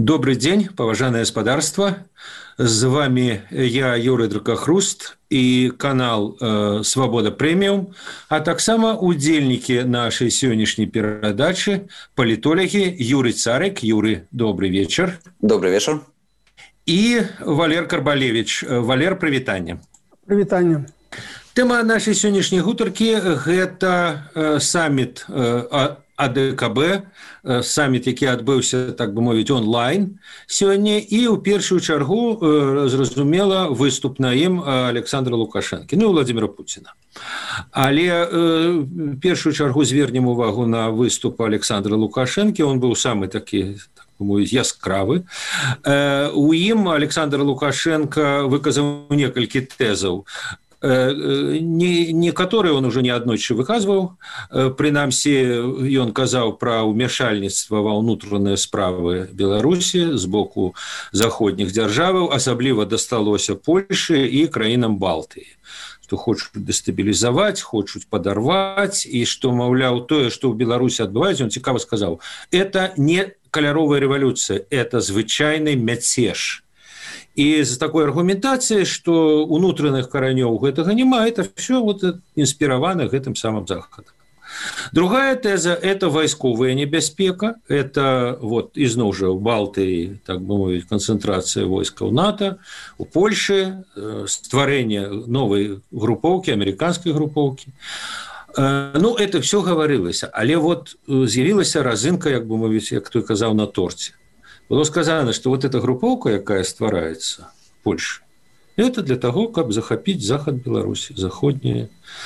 Добрый день, паважанае гаспадарства. З вами я, Юрий Дракахруст, и канал «Свобода Премиум», а таксама удзельнікі нашай сённяшняй перадачы палітолагі Юрий Царик. Юрий, добрый вечер. Добрый вечер. И Валер Карбалевич. Валер, прывітанне. Прывітанне. Тэма нашай сённяшняй гутаркі – гэта саммит АДКБ, саммит, які адбыўся, так бы мовіць, онлайн сёння, і ў першую чаргу, зразумела, выступ на ім Александра Лукашэнкі, ну і Владимира Путина. Але в першую чаргу звернем увагу на выступ Александра Лукашэнкі, он быў самы такі, так бы мовіць, яскравы. У ім Александр Лукашенко выказаў некалькі тэзаў, некаторыя он уже неаднойчы выказваў. Прынамсі, ён казаў пра ўмяшальніцтва ва ўнутраныя справы Беларусі з боку заходніх дзяржаваў, асабліва дасталося Польшы і краінам Балтыі, што хочуць дэстабілізаваць, хочуць падарваць, і што, маўляў, тое, што ў Беларусі адбываецца, он цікава сказаў, это не каляровая рэвалюцыя, это звычайны мяцеж. И з такой аргументацией, что унутраных каранёў гэтага няма, это все вот инспировано гэтым самым Заходом. Другая теза – это вайсковая небяспека, это вот изноў жа ў Балтыі, так бы мовіць, концентрация войскаў НАТО, у Польшы стварэнне новой группоўкі, американской группоўкі. Ну, это все говорилось, але вот з'явілася разынка, як бы мовіць, як той казаў, на торце. Было сказано, что вот эта групповка, якая стварается в Польше, это для того, каб захапіць захад Беларусі, заходнюю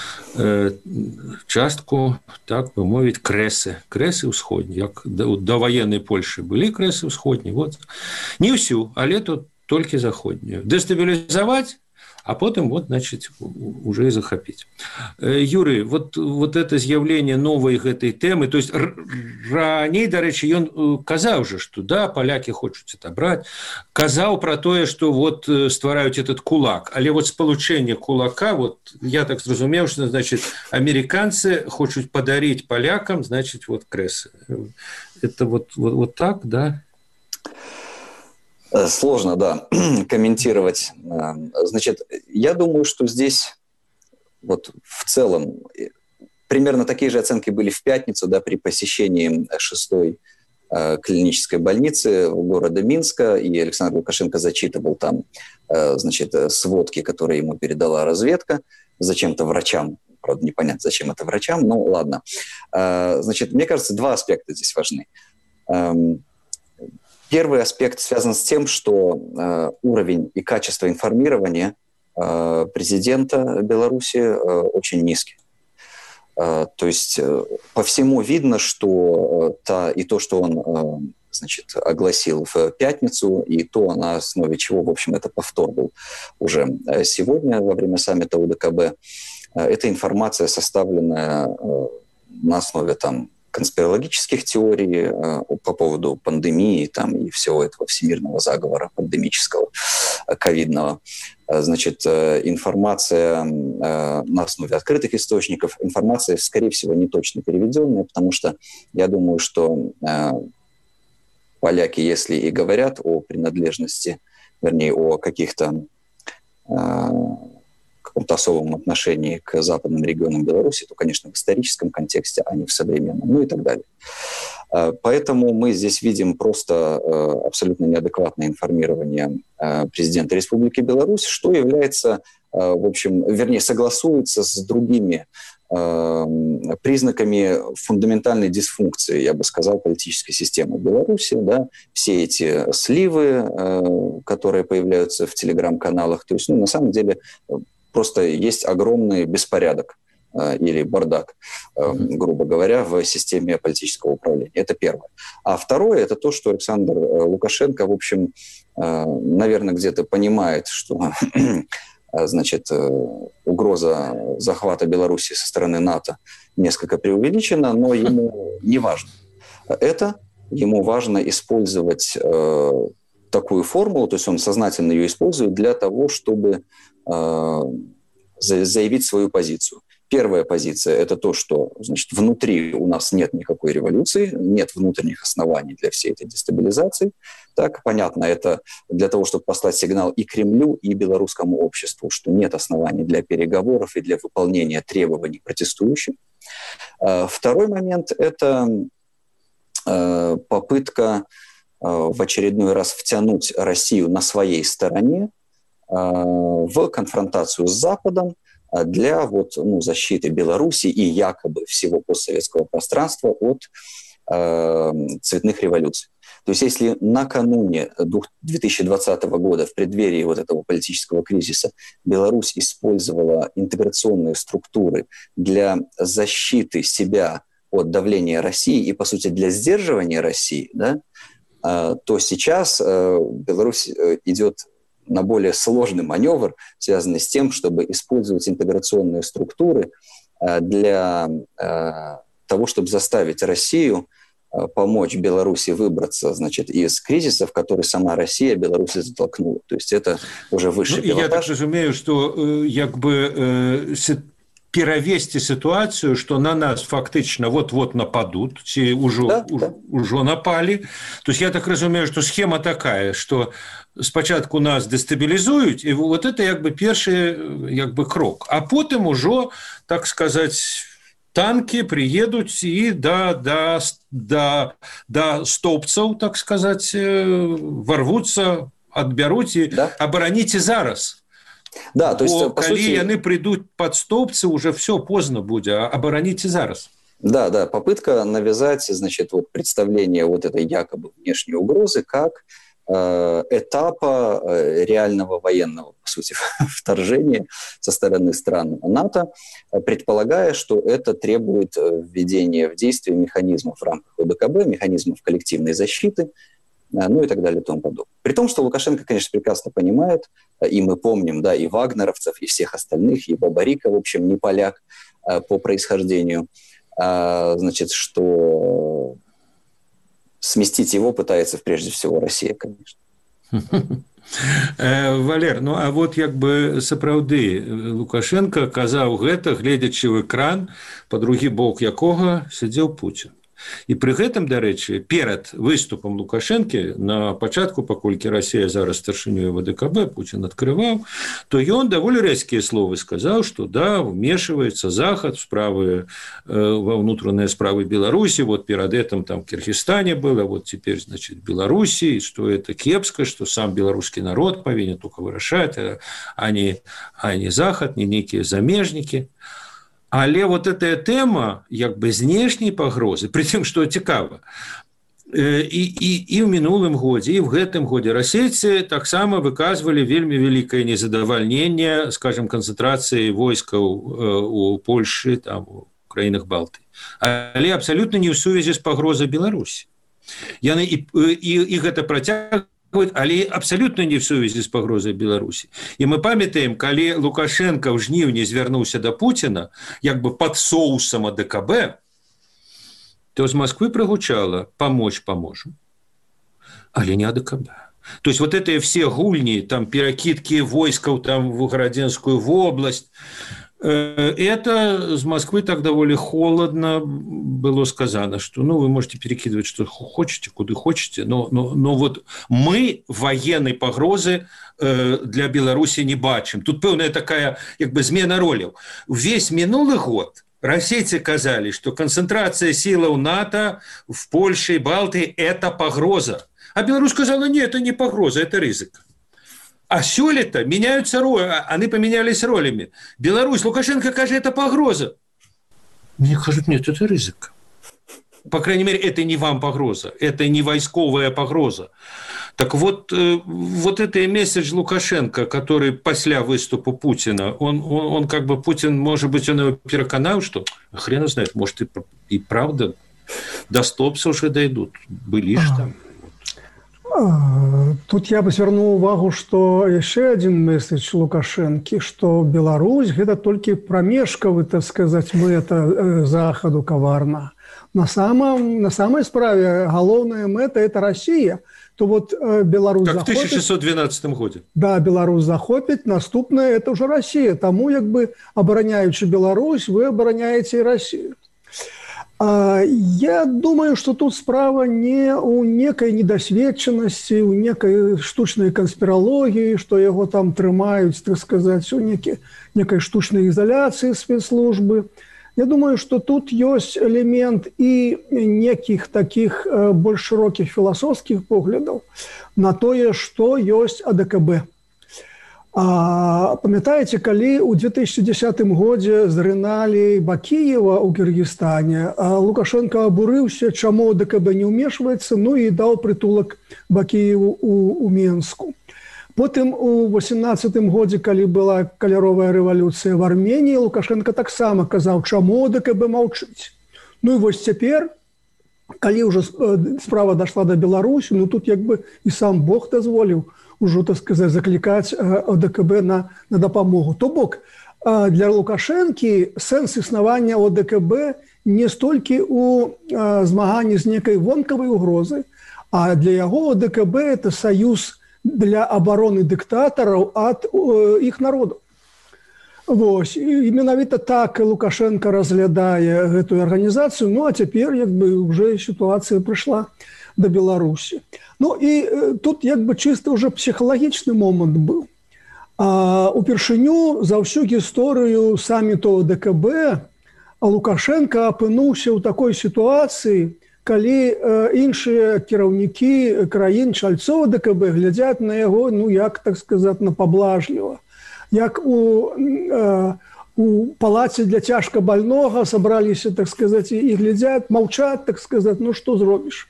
частку, так бы мовіць, крэсы ўсходнія. Як до военной Польши былі крэсы ўсходнія, вот. Не ўсю, але тут толькі заходнюю. Дестабилизовать, а потом, вот, значит, уже и захопить. Юрий, вот это з'явление новой этой темы, то есть раней, до речи, он казаў же, что да, поляки хочуць отобрать, казаў про тое, что вот ствараюць этот кулак, але вот сполучение кулака, вот я так зразумеў, что, значит, американцы хочуць подарить полякам, значит, вот крэсы. Это вот так, да? Сложно, да, комментировать. Значит, я думаю, что здесь вот в целом примерно такие же оценки были в пятницу, да, при посещении 6-й клинической больницы города Минска, и Александр Лукашенко зачитывал там, значит, сводки, которые ему передала разведка, зачем-то врачам. Правда, непонятно, зачем это врачам, но ладно. Значит, мне кажется, два аспекта здесь важны. Первый аспект связан с тем, что уровень и качество информирования президента Беларуси очень низкий. То есть по всему видно, что то, что он, значит, огласил в пятницу, и то, на основе чего, в общем, это повтор был уже сегодня во время саммита УДКБ, это информация, составленная на основе там конспирологических теорий по поводу пандемии там, и всего этого всемирного заговора пандемического, ковидного. Значит, информация на основе открытых источников, информация, скорее всего, не точно переведенная, потому что я думаю, что поляки, если и говорят о принадлежности, вернее, о каких-то каком-то особом отношении к западным регионам Беларуси, то, конечно, в историческом контексте, а не в современном, ну и так далее. Поэтому мы здесь видим просто абсолютно неадекватное информирование президента Республики Беларусь, что является, в общем, вернее, согласуется с другими признаками фундаментальной дисфункции, я бы сказал, политической системы Беларуси. Да? Все эти сливы, которые появляются в телеграм-каналах, то есть, ну, на самом деле, просто есть огромный беспорядок или бардак, грубо говоря, в системе политического управления. Это первое. А второе – это то, что Александр Лукашенко, в общем, наверное, где-то понимает, что значит, угроза захвата Беларуси со стороны НАТО несколько преувеличена, но ему не важно это. Ему важно использовать такую формулу, то есть он сознательно ее использует для того, чтобы заявить свою позицию. Первая позиция – это то, что, значит, внутри у нас нет никакой революции, нет внутренних оснований для всей этой дестабилизации. Так, понятно, это для того, чтобы послать сигнал и Кремлю, и белорусскому обществу, что нет оснований для переговоров и для выполнения требований протестующих. Второй момент – это попытка в очередной раз втянуть Россию на своей стороне в конфронтацию с Западом для защиты Беларуси и якобы всего постсоветского пространства от цветных революций. То есть если накануне 2020 года, в преддверии вот этого политического кризиса, Беларусь использовала интеграционные структуры для защиты себя от давления России и, по сути, для сдерживания России, да, то сейчас Беларусь идет на более сложный маневр, связанный с тем, чтобы использовать интеграционные структуры для того, чтобы заставить Россию помочь Беларуси выбраться, значит, из кризиса, в который сама Россия Беларусь затолкнула. То есть это уже высший пилотаж. Я так разумею, что перавесці ситуацию, что на нас фактично вот-вот нападут, ці уже напали. То есть я так разумею, что схема такая, что спочатку нас дестабилизуют, и вот это перший крок. А потом уже, так сказать, танки приедут и до столбцев, так сказать, ворвутся, отберут и обороните зараз. Да, то есть, по сути, яны придут под столбцы, уже все поздно будет, а обороните зараз. Да, попытка навязать, значит, представление этой якобы внешней угрозы как этапа реального военного, по сути, вторжения со стороны стран НАТО, предполагая, что это требует введения в действие механизмов в рамках ОДКБ, механизмов коллективной защиты, ну и так далее и тому подобное. При том, что Лукашенко, конечно, прекрасно понимает, и мы помним, да, и вагнеровцев, и всех остальных, и Бабарика, в общем, не поляк по происхождению, значит, что сместить его пытается прежде всего Россия, конечно. Валер, ну а вот сапраўды Лукашенко казаў гэта, гледзячы ў экран, па другі бок якога сядзеў Путін. І пры гэтым, дарэчы, перад выступам Лукашэнкі на пачатку, паколькі Расія зараз старшынёй ВДКБ, Путін адкрываў, то ён даволі рэзкія словы сказаў, што да, вмешивается Захад в справы, во внутренние справы Беларуси, вот перед этим там в Киргизстане было, вот теперь, значит, Беларуси, что это кепско, что сам белорусский народ повинен только вырашать, а не Захад, не некие замежники. Але вот эта тема знешняй пагрозы, при тым, што цікава, і ў мінулым годзе, і ў гэтым годзе расейцы таксама выказвалі вельмі вялікае незадавальненне, скажем, канцэнтрацыі войскаў у Польшы, там, у краінах Балтыі. Але абсалютна не ў сувязі з пагрозай Беларусі. Яны і гэта працягваюць, але абсалютна не ў сувязі з пагрозай Беларусі. І мы памятаем, калі Лукашенко ў жніўні звярнуўся да Пуціна, пад соусам АДКБ, то з Москвы прагучала «помочь поможем», але не АДКБ. То есть вот это все гульни, там, перакидки войскаў там, в Городенскую область, это с Москвы так довольно холодно было сказано, что вы можете перекидывать что хотите, куда хотите, но вот мы военной погрозы для Беларуси не бачим. Тут пэўная такая змена роляў. Весь минулый год расейцы казалі, что концентрация силаў НАТО в Польше и Балтии – это погроза. А Беларусь сказала, нет, это не погроза, это ризик. А сёлета меняются роли, они поменялись ролями. Беларусь, Лукашенко кажет, это погроза. Мне кажут, нет, это ризик. По крайней мере, это не вам погроза, это не войсковая погроза. Так вот это месседж Лукашенко, который после выступа Путина, он Путин, может быть, он его переконал, что хрен знает, может и правда до стопса уже дойдут. Были же там. Тут я бы звярнуў увагу, што яшчэ адзін месседж Лукашэнкі, што Беларусь гэта толькі прамежкавы, так сказаць, мэта захаду каварна. На самой справе галоўная мэта это Россия. То вот Беларусь как в 1612 году. Да, Беларусь захопить, наступное это уже Россия. Тому як бы обороняючи Беларусь, вы обороняете и Россию. Я думаю, что тут справа не у некой недосведченности, у некой штучной конспирологии, что его там трымают, так сказать, у некой штучной изоляции спецслужбы. Я думаю, что тут есть элемент и неких таких больш широких философских поглядов на то, что есть АДКБ. Памятаете, калі ў 2010 годзе зрыналі Бакіева ў Кыргызстане, Лукашенко абурыўся, чаму АДКБ не ўмешваецца, ну і даў прытулак Бакіеву у Менску. Потым у 2018 годзе, калі была каляровая рэвалюцыя в Армении, Лукашенко таксама казаў, чаму АДКБ маўчыць. Ну і вось цяпер, калі ўжо справа дошла до Беларусі, ну тут як бы і сам Бог дазволіў ужо, так сказать, закликать ОДКБ на допомогу. То бок, для Лукашенки сенс існавання ОДКБ не столькі у змаганні з некай вонкавай угрозы, а для яго ОДКБ это союз для обороны диктаторов от их народов. Вось. І менавіта так Лукашенко разглядае гэтую арганізацыю, ну а цяпер як бы уже ситуация пришла до Беларусі. Ну і тут як бы чисто уже психалагічны момант быў. Упершыню за ўсю гісторыю саміту ОДКБ Лукашенко апынуўся ў такой сітуацыі, калі іншыя кіраўнікі краін чальцоў ОДКБ глядзяць на яго, ну як, так сказать, на паблажліва. Як у палаце для цяжка больнога сабраліся, так сказать, і глядзяць, маўчаць, так сказать, ну што зробіш.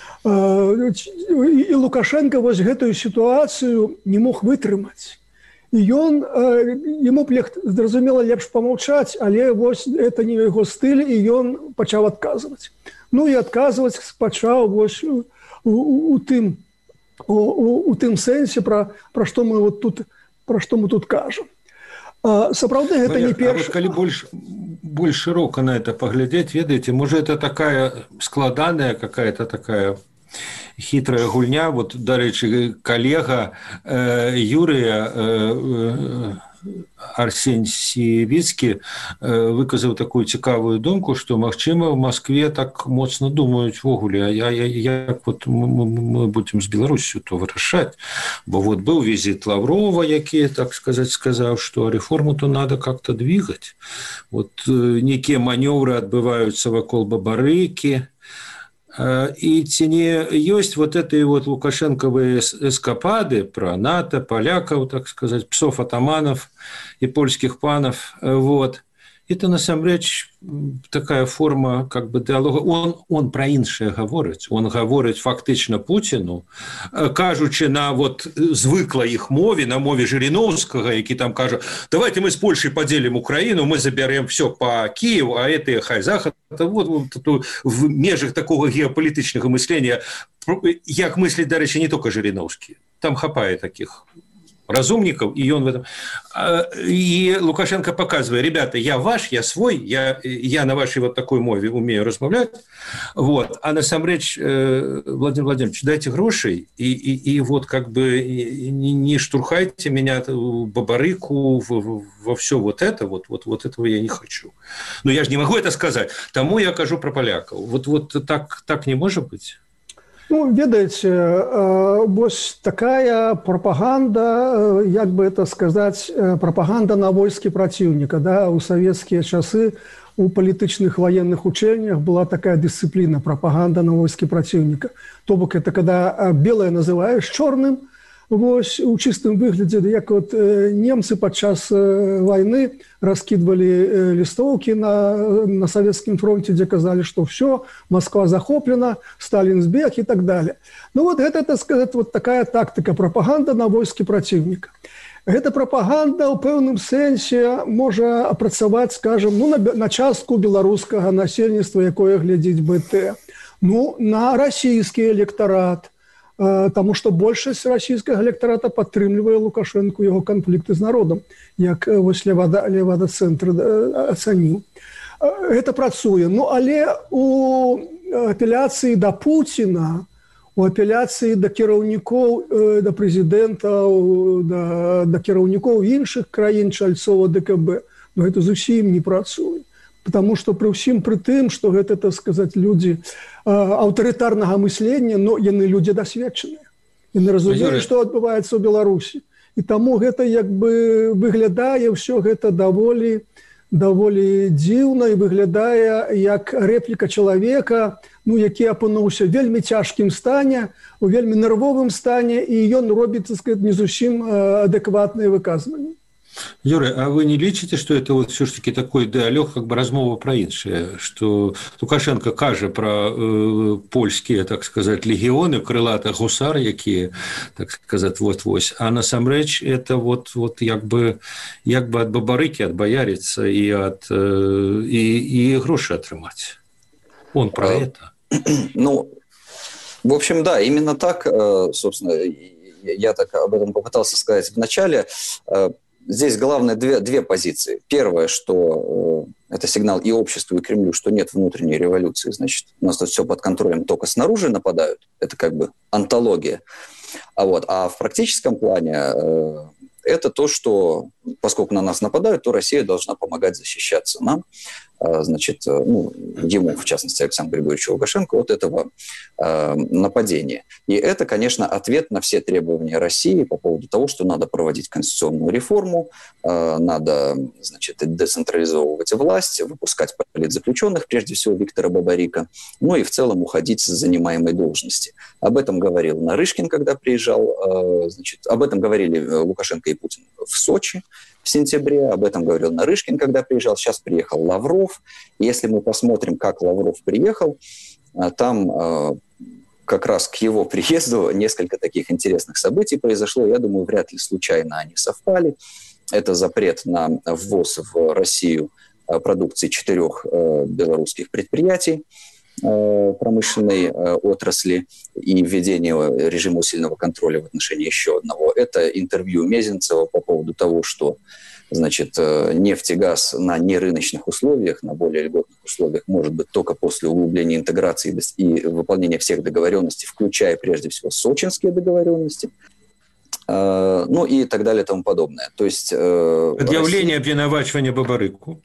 І Лукашенко вось гэтую сітуацыю не мог вытрымаць. І яму зразумела лепш памаўчаць, але вось это не яго стыль, і ён пачаў адказваць. Ну і адказваць пачаў вось у тым сэнсе, пра што мы тут кажам. Сапраўды гэта не першы. Калі больш шырока на это паглядзець, ведаеце, можа это такая складаная какая-то такая хитрая гульня. Вот, дарэчы, калега Юрыя Арсень Сівіцкі выказаў такую цікавую думку, што, магчыма, в Москве так моцна думаюць ввогуле, а як вот мы будзем з Беларусью то вырашаць. Бо вот быў візіт Лаврова, які, так сказать, сказаў, што реформу-то надо как-то двигать. Вот некія манёвры адбываюцца вакол Бабарыкі, и ці не ёсць вот этой вот лукашенковые эскапады про НАТО, поляков, так сказать, псов-атаманов и польских панов, вот. Это, насамрэч, такая форма как бы диалога. Он про іншае гаворыць. Он гаворыць фактычна Путіну, кажучы на вот звыклай іх мове, на мове Жириновскага, які там кажа, давайте мы с Польшей поделим Украину, мы заберем все по Киеву, а это хай Захад. Вот в межах такого геополитичного мышления, як мыслит, дарэчы, не только Жириновский. Там хапае таких разумников, и он в этом... И Лукашенко показывает, ребята, я ваш, я свой, я на вашей вот такой мове умею размовлять, вот, а насамрэч, Владимир Владимирович, дайте грошей, и вот как бы не штурхайте меня в Бабарыку, во все вот это, вот этого я не хочу. Но я же не могу это сказать, тому я кажу про поляков. Вот так не может быть? Ну, ведаеце, вось такая пропаганда, як бы это сказать, пропаганда на войске противника, да, у советские часы у палітычных военных учениях была такая дисциплина, пропаганда на войске противника. То бок это когда белое называешь черным, вось у чистым выглядзе, як вот немцы падчас войны раскидывали листовки на Советском фронте, где казали, что все, Москва захоплена, Сталин сбег и так далее. Ну вот это, так сказать, вот такая тактика, пропаганда на войске противника. Эта пропаганда в пэўным сэнсе можа апрацаваць, скажем, ну, на частку беларускага насельніцтва, якое глядзіць БТ, ну, на расійскі электарат, Таму што большасць расійскага электарата падтрымлівае Лукашэнку яго канфлікты з народам, як вось Левада-цэнтр ацаніў. Гэта працуе. Ну, але у апеляцыі да Пуціна, у апеляцыі да кіраўнікоў, да прэзідэнтаў, да кіраўнікоў іншых краін чальцоў ДКБ, ну, гэта зусім не працуе. Потому что при ўсім пры тым, што гэта, так сказаць, людзі аўтарытарнага мыслення, но яны людзі дасведчаныя. Яны разумеюць, што адбываецца ў Беларусі. І таму гэта як бы выглядае ўсё гэта даволі дзіўна і выглядае як рэпліка чалавека, ну, які апынуўся вельмі цяжкім стане, у вельмі нервовым стане, і ён робіць, так сказаць, не зусім адэкватныя выказванні. Юрий, а вы не лічыце, что это вот все-таки такой дыалог, как бы размова про іншае, что Лукашенко кажа про польскія, так сказать, легионы, крылатых гусар, якія, так сказать, вот-вось, а насамрэч это вот як бы ад бабарыкі адбаярыцца и грошы атрымаць. Он про это. Ну, в общем, да, именно так, собственно, я так об этом попытался сказать в начале. Здесь главное две позиции. Первое, что это сигнал и обществу, и Кремлю, что нет внутренней революции. Значит, у нас тут все под контролем, только снаружи нападают. Это как бы онтология. А в практическом плане это то, что поскольку на нас нападают, то Россия должна помогать защищаться нам. Значит, ну, ему, в частности, Александру Григорьевичу Лукашенко, от этого нападения. И это, конечно, ответ на все требования России по поводу того, что надо проводить конституционную реформу, надо, значит, децентрализовывать власть, выпускать политзаключенных, прежде всего Виктора Бабарика, ну и в целом уходить с занимаемой должности. Об этом говорил Нарышкин, когда приезжал, значит, об этом говорили Лукашенко и Путин в Сочи в сентябре, об этом говорил Нарышкин, когда приезжал, сейчас приехал Лавров. Если мы посмотрим, как Лавров приехал, там как раз к его приезду несколько таких интересных событий произошло. Я думаю, вряд ли случайно они совпали. Это запрет на ввоз в Россию продукции 4 белорусских предприятий промышленной отрасли и введение режима усиленного контроля в отношении еще одного. Это интервью Мезенцева по поводу того, что, значит, нефть и газ на нерыночных условиях, на более льготных условиях может быть только после углубления интеграции и выполнения всех договоренностей, включая прежде всего сочинские договоренности. Ну и так далее и тому подобное. То есть... Предъявление обвинувачивания Бабарыку.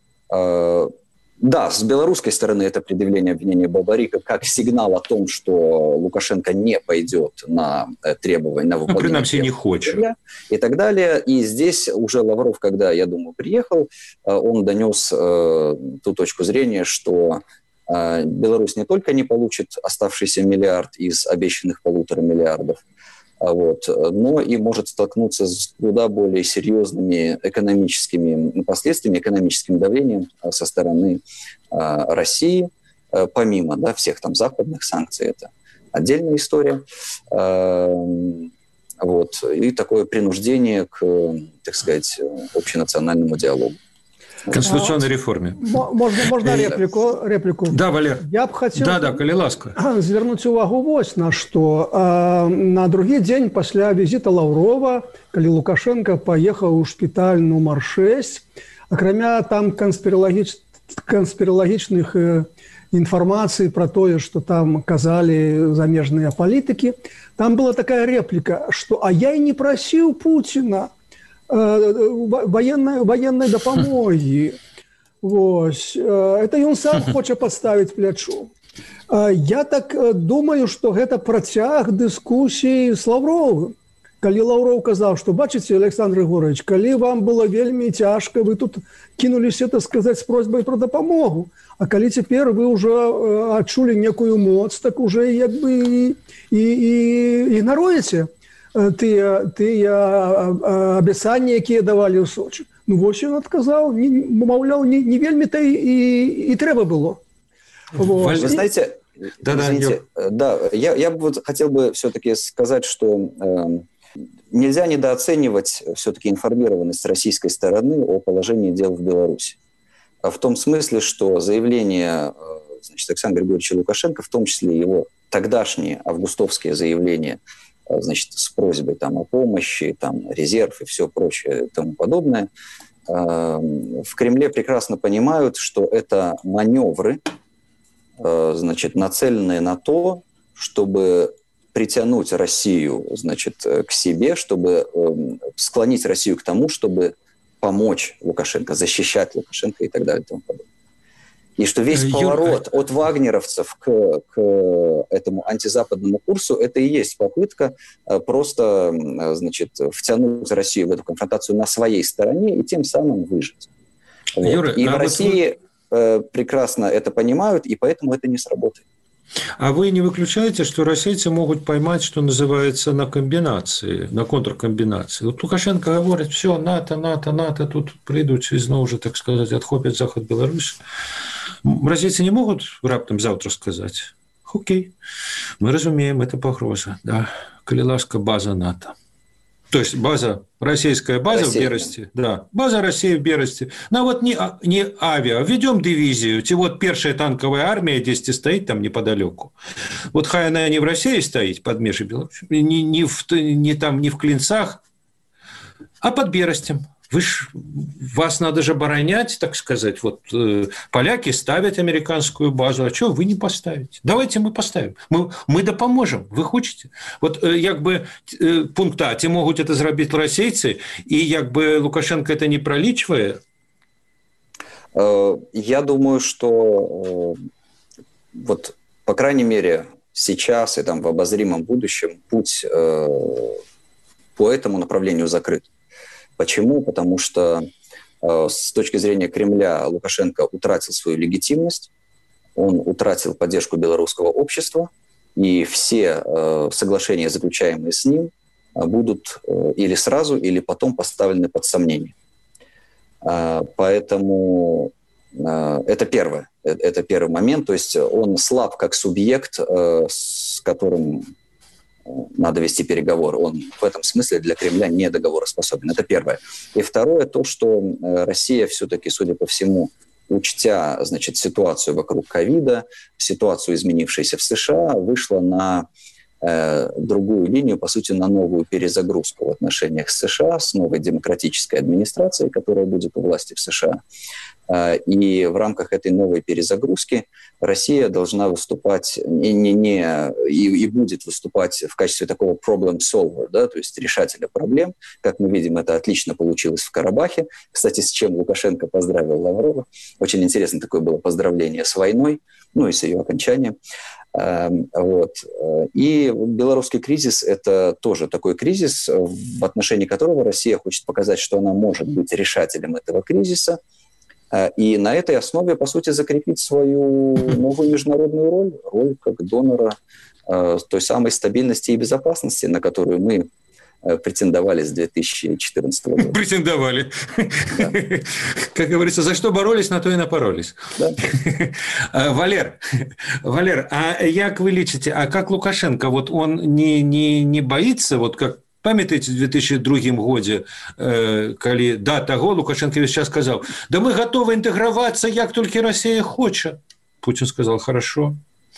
Да, с белорусской стороны это предъявление обвинения Бабарика как сигнал о том, что Лукашенко не пойдет на требования, на выполнение принципе, не хочет. И так далее. И здесь уже Лавров, когда, я думаю, приехал, он донес ту точку зрения, что Беларусь не только не получит оставшийся миллиард из обещанных 1,5 миллиарда, но и может столкнуться с куда более серьезными экономическими последствиями, экономическим давлением со стороны России, помимо всех там западных санкций. Это отдельная история. И такое принуждение к, так сказать, общенациональному диалогу. Конституционной реформе. Можно реплику? Да, Валер. Я б хотел калі ласка. Звернуть увагу вось на что. На другі дзень пасля візіта Лаврова, калі Лукашенко поехал у шпіталь нумар 6, акрамя там канспіралагічных інфармацый про тое, что там казали замежныя палітыкі, там была такая реплика, что «а я и не просил Путина военной дапамоги». Это он сам хочет поставить плячу. Я так думаю, что это працяг дискуссии с Лавровым. Калі Лавров казал, что, бачите, Александр Григорьевич, калі вам было вельми тяжко, вы тут кинулись, это сказать, с просьбой про допомогу. А калі теперь вы уже отчули некую моц, так уже как бы и игноруете тыя абяцанні, якія давалі ў Сочи. Ну, вось ён адказаў, маўляў, не вельмі-то и трэба было. Вы знаете, я бы хотел бы все-таки сказать, что нельзя недооценивать все-таки информированность российской стороны о положении дел в Беларуси. В том смысле, что заявление, значит, Александра Григорьевича Лукашенко, в том числе его тогдашние августовские заявления, значит, с просьбой там о помощи, там, резерв и все прочее и тому подобное, в Кремле прекрасно понимают, что это маневры, значит, нацеленные на то, чтобы притянуть Россию, значит, к себе, чтобы склонить Россию к тому, чтобы помочь Лукашенко, защищать Лукашенко и так далее и тому подобное. И что весь поворот от вагнеровцев к этому антизападному курсу, это и есть попытка просто, значит, втянуть Россию в эту конфронтацию на своей стороне и тем самым выжить. Вот. Юра, и в России прекрасно это понимают, и поэтому это не сработает. А вы не выключаете, что российцы могут поймать, что называется, на комбинации, на контркомбинации? Вот Лукашенко говорит, все, НАТО, тут придут и знову же, так сказать, отхопят Захад Беларусь. Российцы не могут раптом завтра сказать, окей, мы разумеем, это погроза, да, коли ласка, база НАТО. То есть база, российская база Россия, в Бересте, да, база России в Бересте. Ну вот не авиа, ведем дивизию, те вот первая танковая армия 10 стоит там неподалеку. Вот хай она не в России стоит, под межей Беларуси, не в Клинцах, а под Берестем. Вас надо же оборонять, так сказать. Вот поляки ставят американскую базу, а что вы не поставите? Давайте мы поставим. Мы допоможем. Вы хотите? Вот якби пункт А, ті можуть это зробити російці, і якби Лукашенко это не пролічує? Я думаю, что вот, по крайней мере, сейчас и там в обозримом будущем путь по этому направлению закрыт. Почему? Потому что с точки зрения Кремля Лукашенко утратил свою легитимность, он утратил поддержку белорусского общества, и все соглашения, заключаемые с ним, будут или сразу, или потом поставлены под сомнение. Поэтому это первое. Это первый момент. То есть он слаб как субъект, с которым надо вести переговоры. Он в этом смысле для Кремля не договороспособен. Это первое. И второе, то, что Россия все-таки, судя по всему, учтя, значит, ситуацию вокруг ковида, ситуацию, изменившуюся в США, вышла на другую линию, по сути, на новую перезагрузку в отношениях с США, с новой демократической администрацией, которая будет у власти в США. И в рамках этой новой перезагрузки Россия должна выступать и будет выступать в качестве такого problem solver, да, то есть решателя проблем. Как мы видим, это отлично получилось в Карабахе. Кстати, с чем Лукашенко поздравил Лаврова. Очень интересно такое было поздравление с войной, ну и с ее окончанием. Вот. И белорусский кризис – это тоже такой кризис, в отношении которого Россия хочет показать, что она может быть решателем этого кризиса, и на этой основе, по сути, закрепить свою новую международную роль как донора той самой стабильности и безопасности, на которую мы претендовали с 2014 года. Претендовали. Да. Как говорится, за что боролись, на то и напоролись. Да. Валер, а як вы лічыце, а как Лукашенко, вот он не боится, вот как памятаете, в 2002 годзе, калі да таго Лукашенко весь час сказал, да мы готовы интегроваться, як только Россия хочет. Путин сказал, хорошо,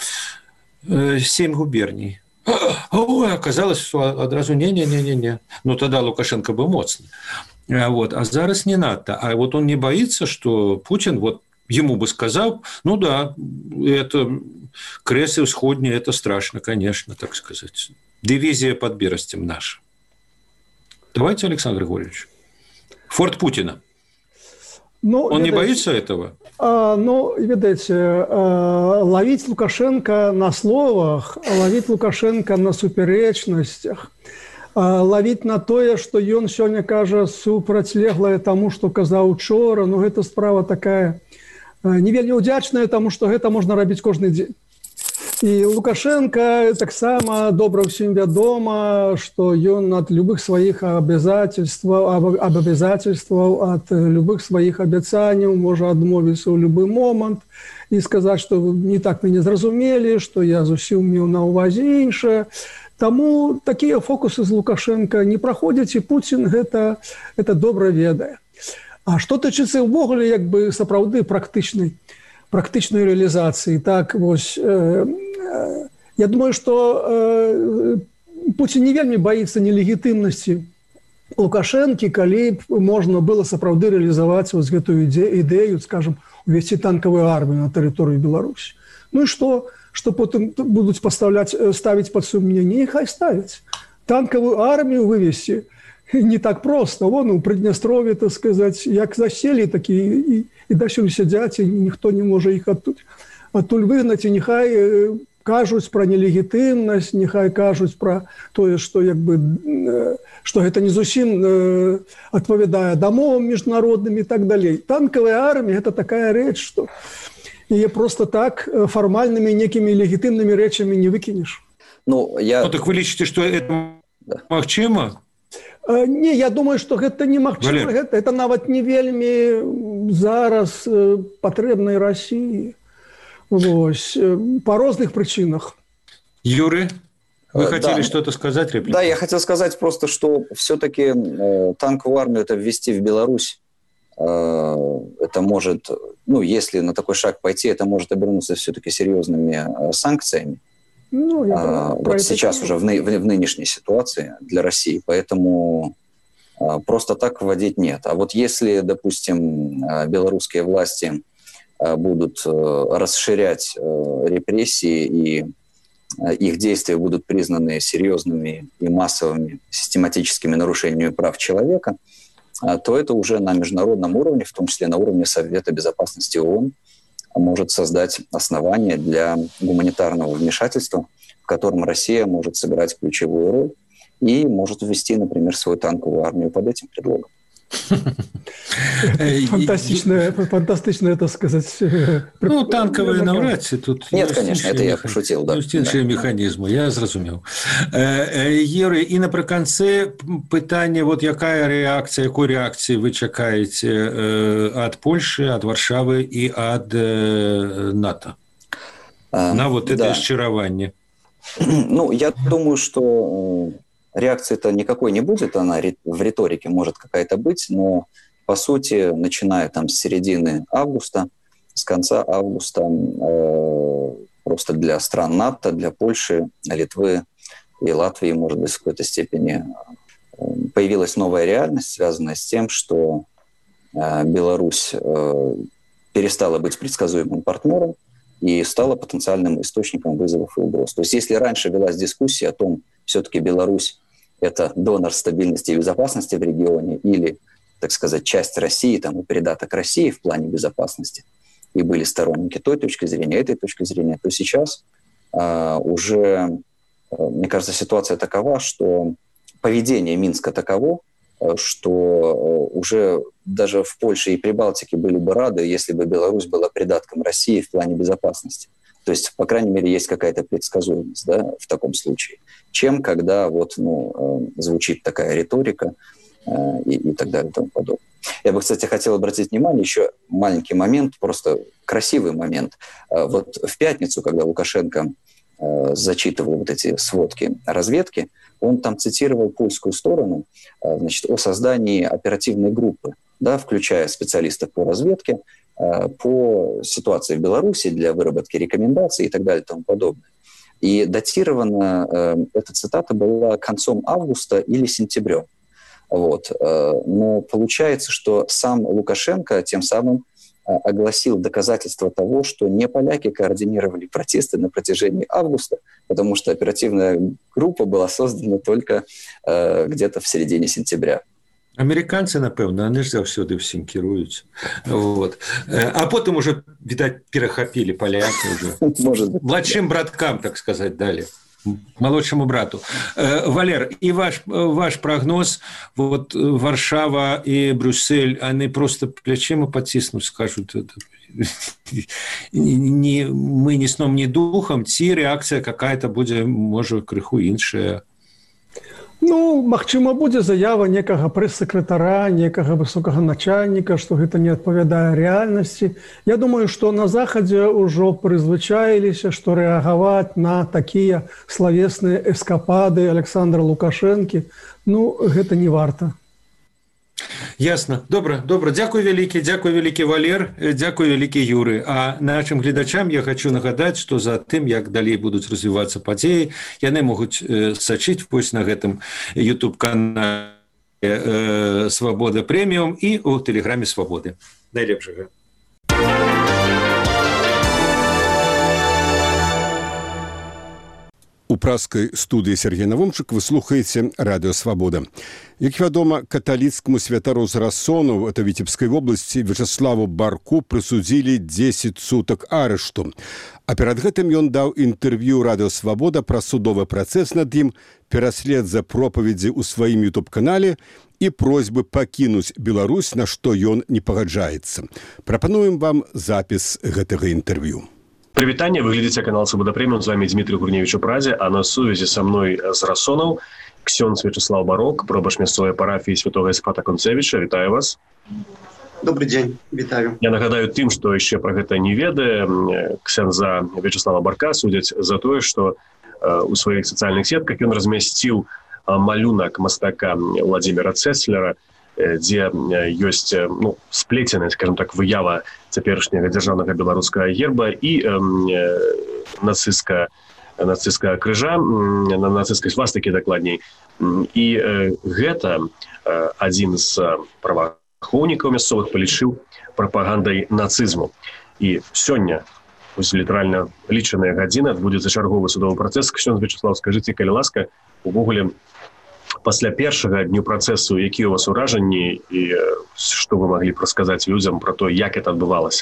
7 губерний. Ой, оказалось, что одразу не. Ну, тогда Лукашенко был моцный. Вот. А зараз не надо. А вот он не боится, что Путин вот ему бы сказал, ну да, это Кресы Всходние, это страшно, конечно, так сказать. Дивизия под Берестем наша. Давайте, Александр Григорьевич. Форт Путина. Ну, он не боится этого? Ну, видите, ловить Лукашенко на словах, ловить Лукашенко на суперечностях, ловить на тое, что ён сёння кажа супрацьлеглае таму, што казаў учора, ну, гэта справа такая не вельмі ўдзячная, таму што гэта можна рабіць кожны дзень. І Лукашенко таксама добра ўсім вядома, што ён ад любых сваіх абавязательстваў, ад любых сваіх абяцанняў можа адмовіцца ў любы момант і сказаць, што не так мяне зразумелі, што я зусім меў на ўвазе іншае. Таму такія фокусы з Лукашенко не праходзяць, і Пуцін гэта добра ведае. А што тычыцца ўвогуле як бы сапраўды практычнай рэалізацыі, так вось Я думаю, что Путин не вельмі боится нелегітымнасці Лукашэнкі, калі б можна было сапраўды рэалізаваць вось гэтую ідэю, скажем, увесці танкавую армію на тэрыторыю Беларусі. Ну і што потым будуць ставіць пад сумненне? Няхай ставяць. Танкавую армію вывесці не так проста. Вон у Прыднястров'і, так сказаць, як заселі, так і дасюль сядзяць, і ніхто не можа іх адтуль выгнаць, і няхай кажуць пра нелегітымнасць, няхай кажуць пра тое, што гэта не зусім адпавядае дамовам міжнародным і так далей. Танкавая армія – гэта такая рэч, што яе проста так фармальнымі некімі легітымнымі рэчамі не выкінеш. Так вы лічыце, што это магчыма? Не, я думаю, што гэта немагчыма. Гэта нават не вельмі зараз патрэбнай Расіі. По разных причинах. Юрий, вы хотели что-то сказать? Реплику? Да, я хотел сказать просто, что все-таки танковую армию это ввести в Беларусь, это может, если на такой шаг пойти, это может обернуться все-таки серьезными санкциями. Вот сейчас уже в нынешней ситуации для России, поэтому просто так вводить нет. А вот если, допустим, белорусские власти будут расширять репрессии, и их действия будут признаны серьезными и массовыми систематическими нарушениями прав человека, то это уже на международном уровне, в том числе на уровне Совета Безопасности ООН, может создать основания для гуманитарного вмешательства, в котором Россия может сыграть ключевую роль и может ввести, например, свою танковую армию под этим предлогом. Фантастично, это сказать. Танковые навряд ли тут. Нет, конечно, это я пошутил, да. Іншыя механізмы, я зразумеў. Юрий, і напрыканцы пытанне, якой рэакцыі вы чакаеце ад Польшы, ад Варшавы і ад НАТО на это счараванне? Я думаю, что реакции-то никакой не будет, она в риторике может какая-то быть, но по сути, начиная с середины августа, с конца августа, просто для стран НАТО, для Польши, Литвы и Латвии, может быть, в какой-то степени появилась новая реальность, связанная с тем, что Беларусь перестала быть предсказуемым партнером и стала потенциальным источником вызовов и угроз. То есть если раньше велась дискуссия о том, все-таки Беларусь – это донор стабильности и безопасности в регионе или, так сказать, часть России, и придаток России в плане безопасности, и были сторонники той точки зрения, этой точки зрения, то сейчас уже, мне кажется, ситуация такова, что поведение Минска таково, что уже даже в Польше и Прибалтике были бы рады, если бы Беларусь была придатком России в плане безопасности. То есть, по крайней мере, есть какая-то предсказуемость, да, в таком случае, чем когда звучит такая риторика и так далее и тому подобное. Я бы, кстати, хотел обратить внимание, еще маленький момент, просто красивый момент. Вот в пятницу, когда Лукашенко зачитывал эти сводки разведки, он там цитировал польскую сторону, о создании оперативной группы, да, включая специалистов по разведке, по ситуации в Беларуси для выработки рекомендаций и так далее и тому подобное. И датирована эта цитата была концом августа или сентябрем. Но получается, что сам Лукашенко тем самым огласил доказательства того, что не поляки координировали протесты на протяжении августа, потому что оперативная группа была создана только где-то в середине сентября. Американцы, напэўна, они ж заўсёды ўсім кіруюць. А потым уже, відаць, перахапілі палякі ўжо. Младшым браткам, так сказать, далі. Молодшему брату. Валер, и ваш прогноз, Варшава и Брюссель, они просто плечима потиснут, скажут, мы ни сном, ни духом, реакция какая-то будет, может, крыху іншая. Магчыма, будзе заява некага прэс-сакратара, некага высокага начальніка, што гэта не адпавядае рэальнасці. Я думаю, што на Захадзе ўжо прызвычаіліся, што рэагаваць на такія славесныя эскапады Александра Лукашэнкі, гэта не варта. Ясно. Добра. Дзякуй вялікі, Валер, дзякуй вялікі, Юры. А нашим гледачам я хочу нагадаць, што за тым, як далей будуць развівацца падзеі, яны могуць сачыць вось на гэтым YouTube-канале «Свабода Прэміум» і ў тэлеграме «Свабоды». Найлепшага. У праскай студыі Сергей Навумчык вы слухаеце радыё «Свабода». Як вядома, каталіцкаму святару з Рассону в Віцебскай вобласці Вячеславу Барку прысудзілі 10 сутак арышту. А перад гэтым ён даў інтэрв'ю радыё «Свабода» пра судовы працэс над ім, пераслед за пропаведзі ў сваім YouTube-канале і просьбы пакінуць Беларусь, на што ён не пагаджаецца. Прапануем вам запіс гэтага інтэрв'ю. Привитание, вы глядите канал «Свобода Премиум», с вами Дмитрий Гурневич у Празе, а на сувязі со мной з Рассонаў ксёндз Вячеслав Барок, пробаш мясцовай парафіі святого Ісафата Концевича. Вітаю вас. Добрый день, вітаю. Я нагадаю тым, што яшчэ пра гэта не ведае, ксяндза Вячеслава Барка судзяць за тое, што у сваіх сацыяльных сетках ён размясціў малюнак мастака Владимира Цеслера, дзе ёсць сплеценая, скажем так, выява цяперашняга дзяржаўнага беларускага герба і нацысцкага крыжа, нацысцкай свастыкі дакладней. І гэта адзін з праваахоўнікаў мясцовых палічыў прапагандай нацызму. І сёння, вось літаральна лічаныя гадзіны, адбудзецца чарговы судовы працэс. Ксёндз Вячеслав, скажыце, калі ласка, увогуле, пасля першага дню працэсу, якія у вас уражанні і што вы маглі б расказаць людзям пра то, як это адбывалася?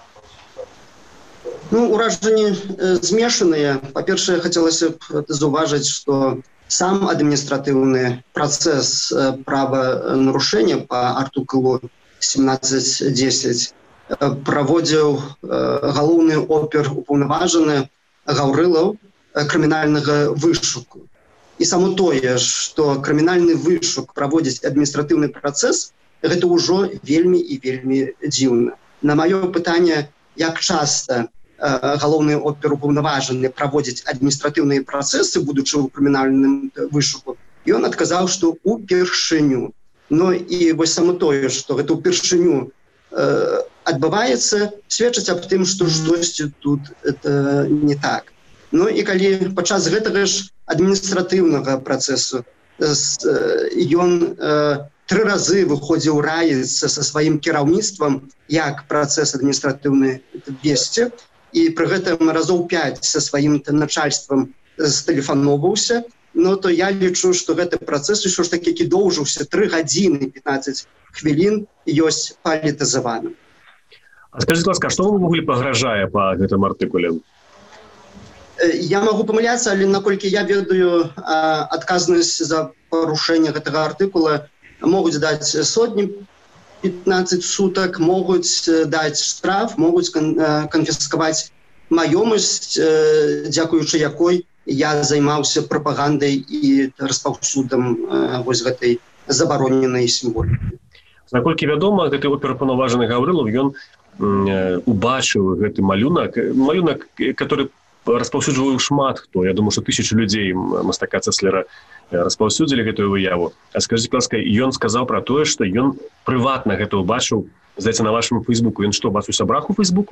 Уражанні змешаныя. Па-першае, хацелася б заўважыць, што сам адміністратыўны працэс праванарушэння па артыкулу 17.10 праводзіў галоўны опер упаўнаважаны Гаўрылаў крымінальнага вышуку. І само тое, што крымінальны вышук праводзіць адміністратыўны працэс, гэта ўжо вельмі і вельмі дзіўна. На маё пытанне, як часта галоўны опер упаўнаважаны праводзіць адміністратыўныя працэсы, будучы ў крымінальным вышуку, ён адказаў, што ўпершыню. І вось само тое, што гэта ўпершыню адбываецца, сведчыць аб тым, што штосьці тут не так. І калі падчас гэтага ж адміністратыўнага працэсу ён 3 разы выходзіў раіцца са сваім кіраўніцтвам, як працэс адміністратыўны весці, і пры гэтым разоў 5 са сваім начальствам стэлефановаўся, то я лічу, што гэты працэс усё ж такі, які доўжыўся 3 гадзіны 15 хвілін, ёсць палітызаваным. А скажыце, ласка, што вам увогуле пагражае па гэтым артыкуле? Я могу памыляцца, але наколькі я ведаю, адказнасць за парушэнне гэтага артыкула могуць даць сотні 15 сутак, могуць даць штраф, могуць канфіскаваць маёмасць, дзякуючы якой я займаўся прапагандай і распаўсюдам вось гэтай забароненай сімволікі. Наколькі вядома, гэты опер упаўнаважаны Гаўрылаў, ён убачыў гэты малюнак, который распаўсюджваў шмат хто. Я думаю, што 1000 людзей мастака Цеслера распаўсюдзілі гэтую выяву. А скажыце, ласка, ён сказаў пра тое, што ён прыватна гэта ўбачыў, здаецца, на вашым фейсбуку. Ён што, бачыў сябрах у фейсбуку?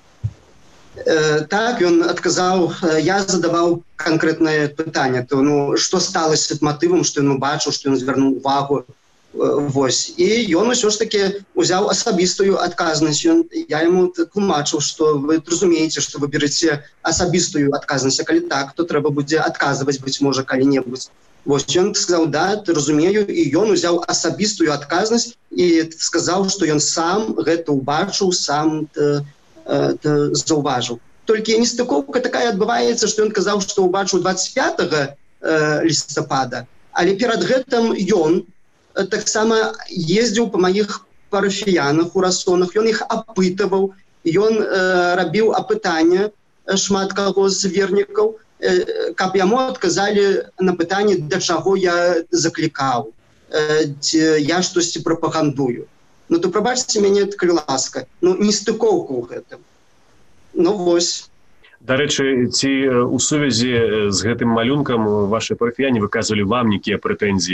Так, ён адказаў, я задаваў канкрэтнае пытанне, што сталася матывам, што ён убачыў, што ён звярнуў увагу. Вось. І ён усё ж таки узяў асабістую адказнасць. Я яму тлумачыў, што вы разумееце, што вы береце асабістую адказнасць, а калі так, то трэба будзе адказваць, быць можа, калі-небудзь. Вось ён сказаў, да, разумею, і ён узяў асабістую адказнасць і сказаў, што ён сам гэта ўбачыў, сам заўважыў. Толькі нестыкоўка такая адбываецца, што ён казаў, што ўбачыў 25 лістапада, але перад гэтым ён таксама ездзіў па маіх парафіянах у Рассонах, ён іх апытаваў, ён рабіў апытанне шмат каго з вернікаў, каб яму адказалі на пытанне, для чаго я заклікаў, ці я штосьці прапагандую. То прабачце мяне, калі ласка, нестыкоўка ў гэтым. Вось. Дарэчы, ці ў сувязі з гэтым малюнкам вашыя парафіяне выказвалі вам нейкія прэтэнзіі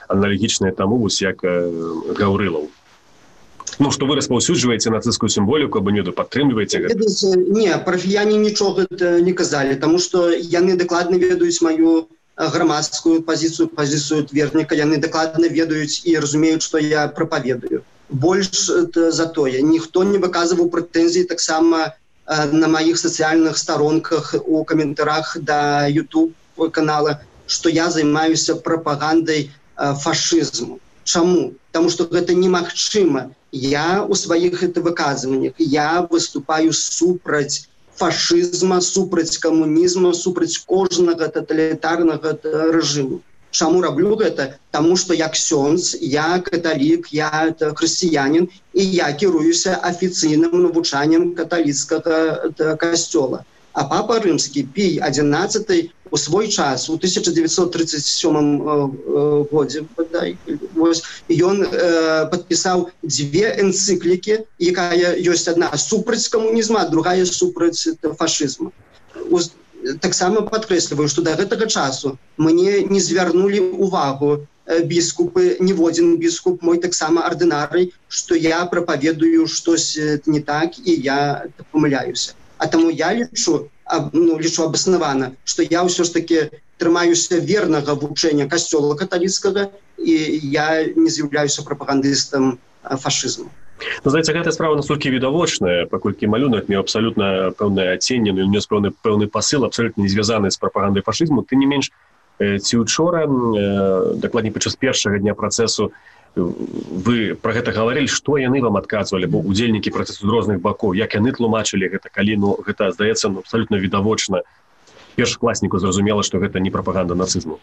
аналогічныя таму, як Гаўрылаў. Ну, што вы распаўсюджваеце нацысцкую сімволіку, або не падтрымліваеце гэта? Не, парафіяне нічога не казалі, таму што яны дакладна ведаюць маю грамадскую пазіцыю твердніка, яны дакладна ведаюць і разумеюць, што я прапаведаю. Больш за тое, ніхто не выказваў прэтэнзій таксама на маіх сацыяльных старонках у каментарах да YouTube-канала, што я займаюся прапагандай фашызму. Чаму? Таму што гэта немагчыма. Я у сваіх выказваннях, я выступаю супраць фашызма, супраць камунізму, супраць кожнага таталітарнага рэжыму. Чаму раблю гэта? Таму што я ксёндз, я каталік, я хрысціянін, і я кіруюся афіцыйным навучаннем каталіцкага касцёла. А папа рымскі Пій XI у свой час, у 1937 годзе, ён падпісаў 2 энцыклікі, якая ёсць адна супраць камунізма, а другая супраць фашызму. Таксама падкрэсліваю, што да гэтага часу мне не звярнулі ўвагу біскупы, ніводзін біскуп, мой таксама ардынарый, што я прапаведую штось не так і я памыляюся. А таму я лічу абаснавана, што я ўсё ж такі трымаюся вернага вучэння касцёла каталіцкага і я не з'яўляюся прапагандыстам фашызму. Ну, знаете, гэтая справа настолькі відавочная, паколькі малюнак меў абсалютна пэўнае адценне, ён нес пэўны пасыл, абсалютна не звязаны з прапагандай фашызму. Тым не менш, ці учора, дакладней падчас першага дня працэсу, вы пра гэта гаварылі, што яны вам адказвалі, бо удзельнікі працэсу з розных бакоў, як яны тлумачылі гэта, калі гэта, здаецца, абсалютна відавочна. Першакласніку зразумела, што гэта не прапаганда нацызму.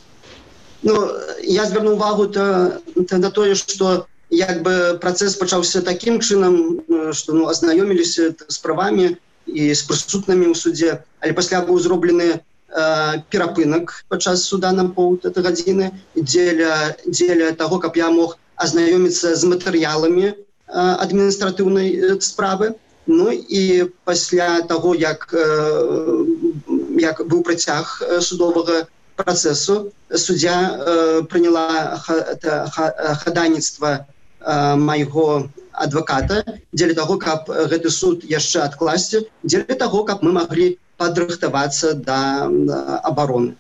Я звярнуў увагу на тое, што працэс пачаўся такім чынам, што азнаёміліся з правамі і з прысутнымі ў судзе, але пасля быў зроблены перапынак падчас суда на паўгадзіны дзеля таго, каб я мог азнаёміцца з матэрыяламі адміністратыўнай справы. Ну і пасля таго, як быў працяг судовага працэсу, суддзя прыняла хадайніцтва майго адваката дзеля таго, каб гэты суд яшчэ адкласці, дзеля таго, каб мы маглі падрыхтавацца да абароны.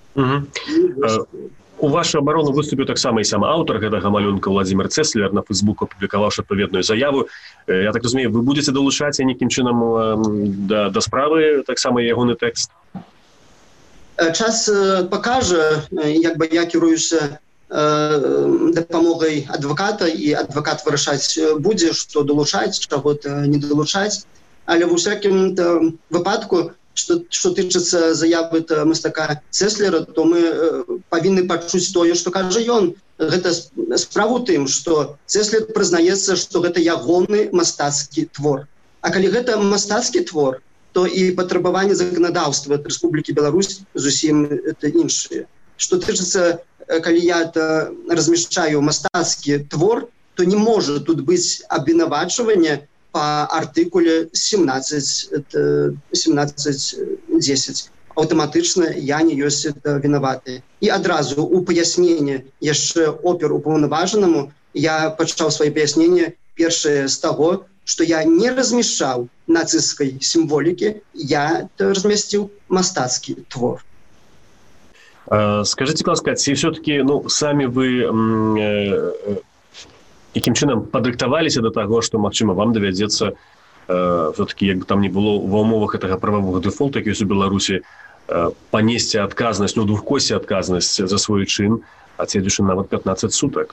У вашу абарону выступіў таксама і сам аўтар гэтага малюнка Владзімір Цэслер, на Фейсбуку апублікаваўшы адпаведную заяву. Я так разумею, вы будзеце далучаць нейкім чынам да справы таксама ягоны тэкст? Час пакажа, я кіруюся дапамогай адваката, і адвакат вырашаць будзе, што далучаць, чаго-то не далучаць. Але ва ўсякім выпадку, што тычыцца заявы мастака Цэслера, то мы павінны пачуць тое, што кажа ён. Гэта справа ў тым, што Цэслер прызнаецца, што гэта ягоны мастацкі твор. А калі гэта мастацкі твор, то і патрабаванні заканадаўства Рэспублікі Беларусь зусім іншыя. Што тычыцца, калі я размяшчаю мастацкі твор, то не можа тут быць абвінавачванне по артыкуле 17.10. Аўтаматычна я не ёсць вінаваты. І адразу у паясненні яшчэ опер упаўнаважанаму я пачаў свае паясненні першае з таго, што я не размяшчаў нацысцкай сімволікі, я размясціў мастацкі твор. Скажите, ласка, ці все-таки самі вы якім чынам падрыхтаваліся да таго, што, магчыма, вам давядзецца все-таки, як бы там не было, ва ўмовах гэтага прававога дэфолта, які ёсць у Беларусі, панесці адказнасць, двухкосці адказнасць за свой чын, адседзячы нават 15 сутак?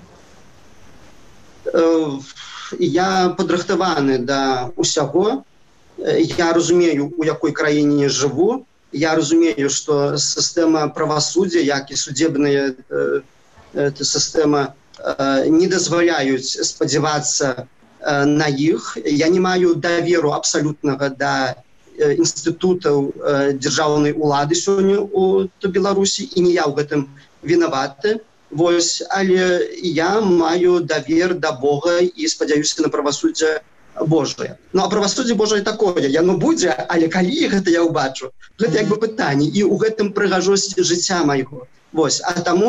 Я падрыхтаваны да ўсяго. Я разумею, у якой краіне жыву. Я разумею, што сістэма правасуддзя, як і судебная сістэма, не дазваляюць спадзявацца на іх. Я не маю даверу абсалютнага да інстытутаў дзяржаўнай улады сёння у Беларусі, і не я ў гэтым вінаваты. Але я маю давер да Бога і спадзяюся на правасуддзе Божае. А правасуддзе Божае такое, яно будзе, але калі гэта я ўбачу? Гэта як бы пытанне, і ў гэтым прыгажосць жыцця майго. А таму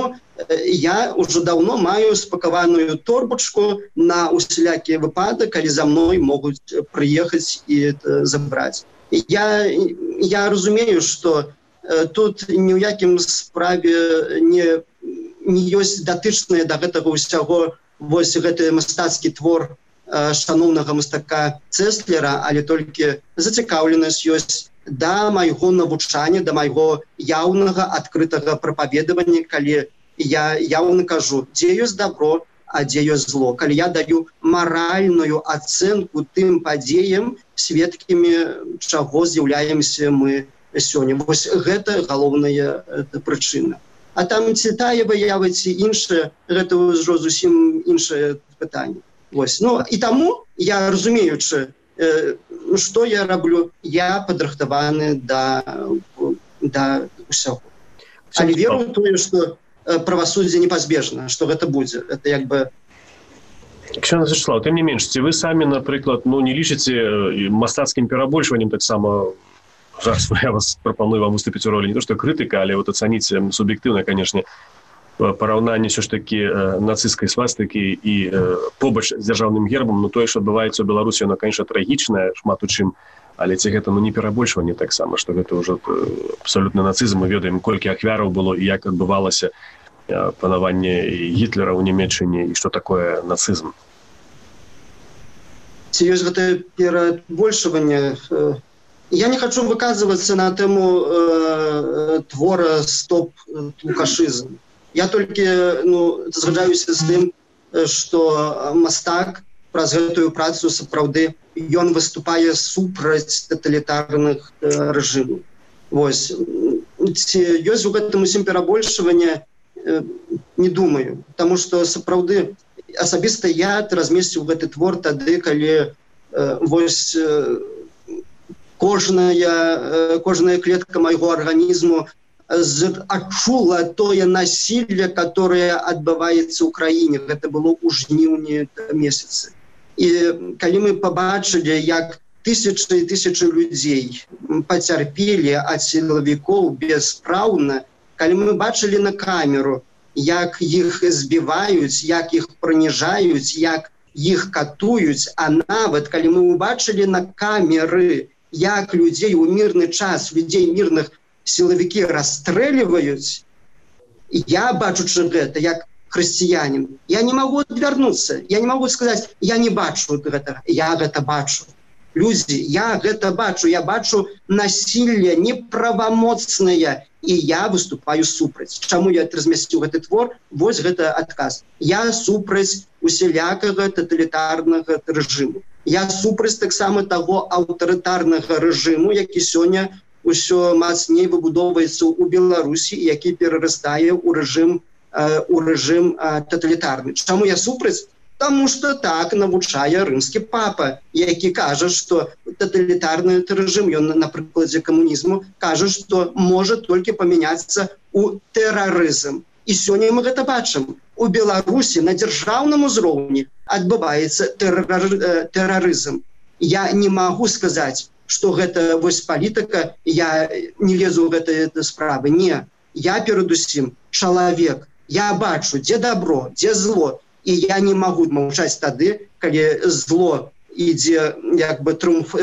я уже давно маю спакаваную торбачку на усялякія выпады, калі за мной могуць прыехаць і забраць. Я разумею, что тут ні ў якім справе не ёсць датычныя да гэтага ўсяго вось гэты мастацкі твор шаноўнага мастака Цэслера, але толькі зацікаўленасць ёсць да майго навучання, да майго яўнага адкрытага прапаведавання, калі я яўна кажу, дзе ёсць добро, а дзе ёсць зло. Калі я даю маральную ацэнку тым падзеям, сведкамі чаго з'яўляемся мы сёння. Вось гэта галоўная прычына. А там ці тая выява, ці іншая, гэта ўжо зусім іншае пытанне. Вось. Ну, і таму я, разумеючы, што я раблю, я падрыхтаваны да ўсяго. Але веру ў тое, што правасуддзе непазбежна, што гэта будзе. Это як бы... Ксёндз Вячеслав, тым не менш, ці вы самі, напрыклад, не лічыце мастацкім перабольшваннем таксама, зараз я вас прапаную вам выступіць у ролі не то што крытыка, але вот ацаніць суб'ектыўна, канешне, параўнанне ўсё ж такі нацысцкай свастыкі і побач з дзяржаўным гербам, тое, што адбываецца ў Беларусі, оно, конечно, трагічнае, шмат у чым, але ці гэта не перабольшванне таксама, што гэта ўжо абсалютны нацызм, мы ведаем, колькі ахвяраў было і як адбывалася панаванне Гітлера ў Нямецчыне і што такое нацызм. Ці ёсць гэта перабольшванне? Я не хочу выказвацца на тэму твора «Стоп лукашызм». Я толькі згаджаюся з тым, што мастак праз гэтую працу сапраўды ён выступае супраць таталітарных рэжымаў. Вось. Ці ёсць у гэтым усім перабольшванне? Не думаю. Таму што сапраўды асабіста я размесціў гэты твор тады, калі вось кожная клетка майго арганізму адчула тое насілле, которое адбываецца ў краіне. Гэта было ў жніўні месяцы. І калі мы пабачылі, як тысячы і тысячы людзей пацярпелі ад сілавікоў беспраўна, калі мы бачылі на камеру, як іх збіваюць, як іх прыніжаюць, як іх катуюць, а нават калі мы убачылі на камеры, як людзей у мірны час, людзей мірных сілавікі расстрэльваюць, я, бачучы гэта, як хрысціянін, я не магу адвярнуцца, я не магу сказаць, я не бачу гэтага, я гэта бачу. Людзі, я гэта бачу, я бачу насілле неправамоцнае, і я выступаю супраць. Чаму я размясціў гэты твор? Вось гэта адказ. Я супраць усялякага таталітарнага рэжыму. Я супраць таксама таго аўтарытарнага рэжыму, які сёння ўсё мацней выбудоўваецца ў Беларусі, які перарастае ў рэжым таталітарны. Чаму я супраць? Таму што так навучае рымскі папа, які кажа, што таталітарны рэжым, ён на прыкладзе камунізму, кажа, што можа толькі памяняцца ў тэрарызм. І сёння мы гэта бачым. У Беларусі на дзяржаўным узроўні адбываецца тэрарызм. Я не магу сказаць, што гэта вось палітыка, я не лезу ў гэтыя справы. Не, я перадусім чалавек. Я бачу, дзе добро, дзе зло. І я не магу маўчаць тады, калі зло ідзе, як бы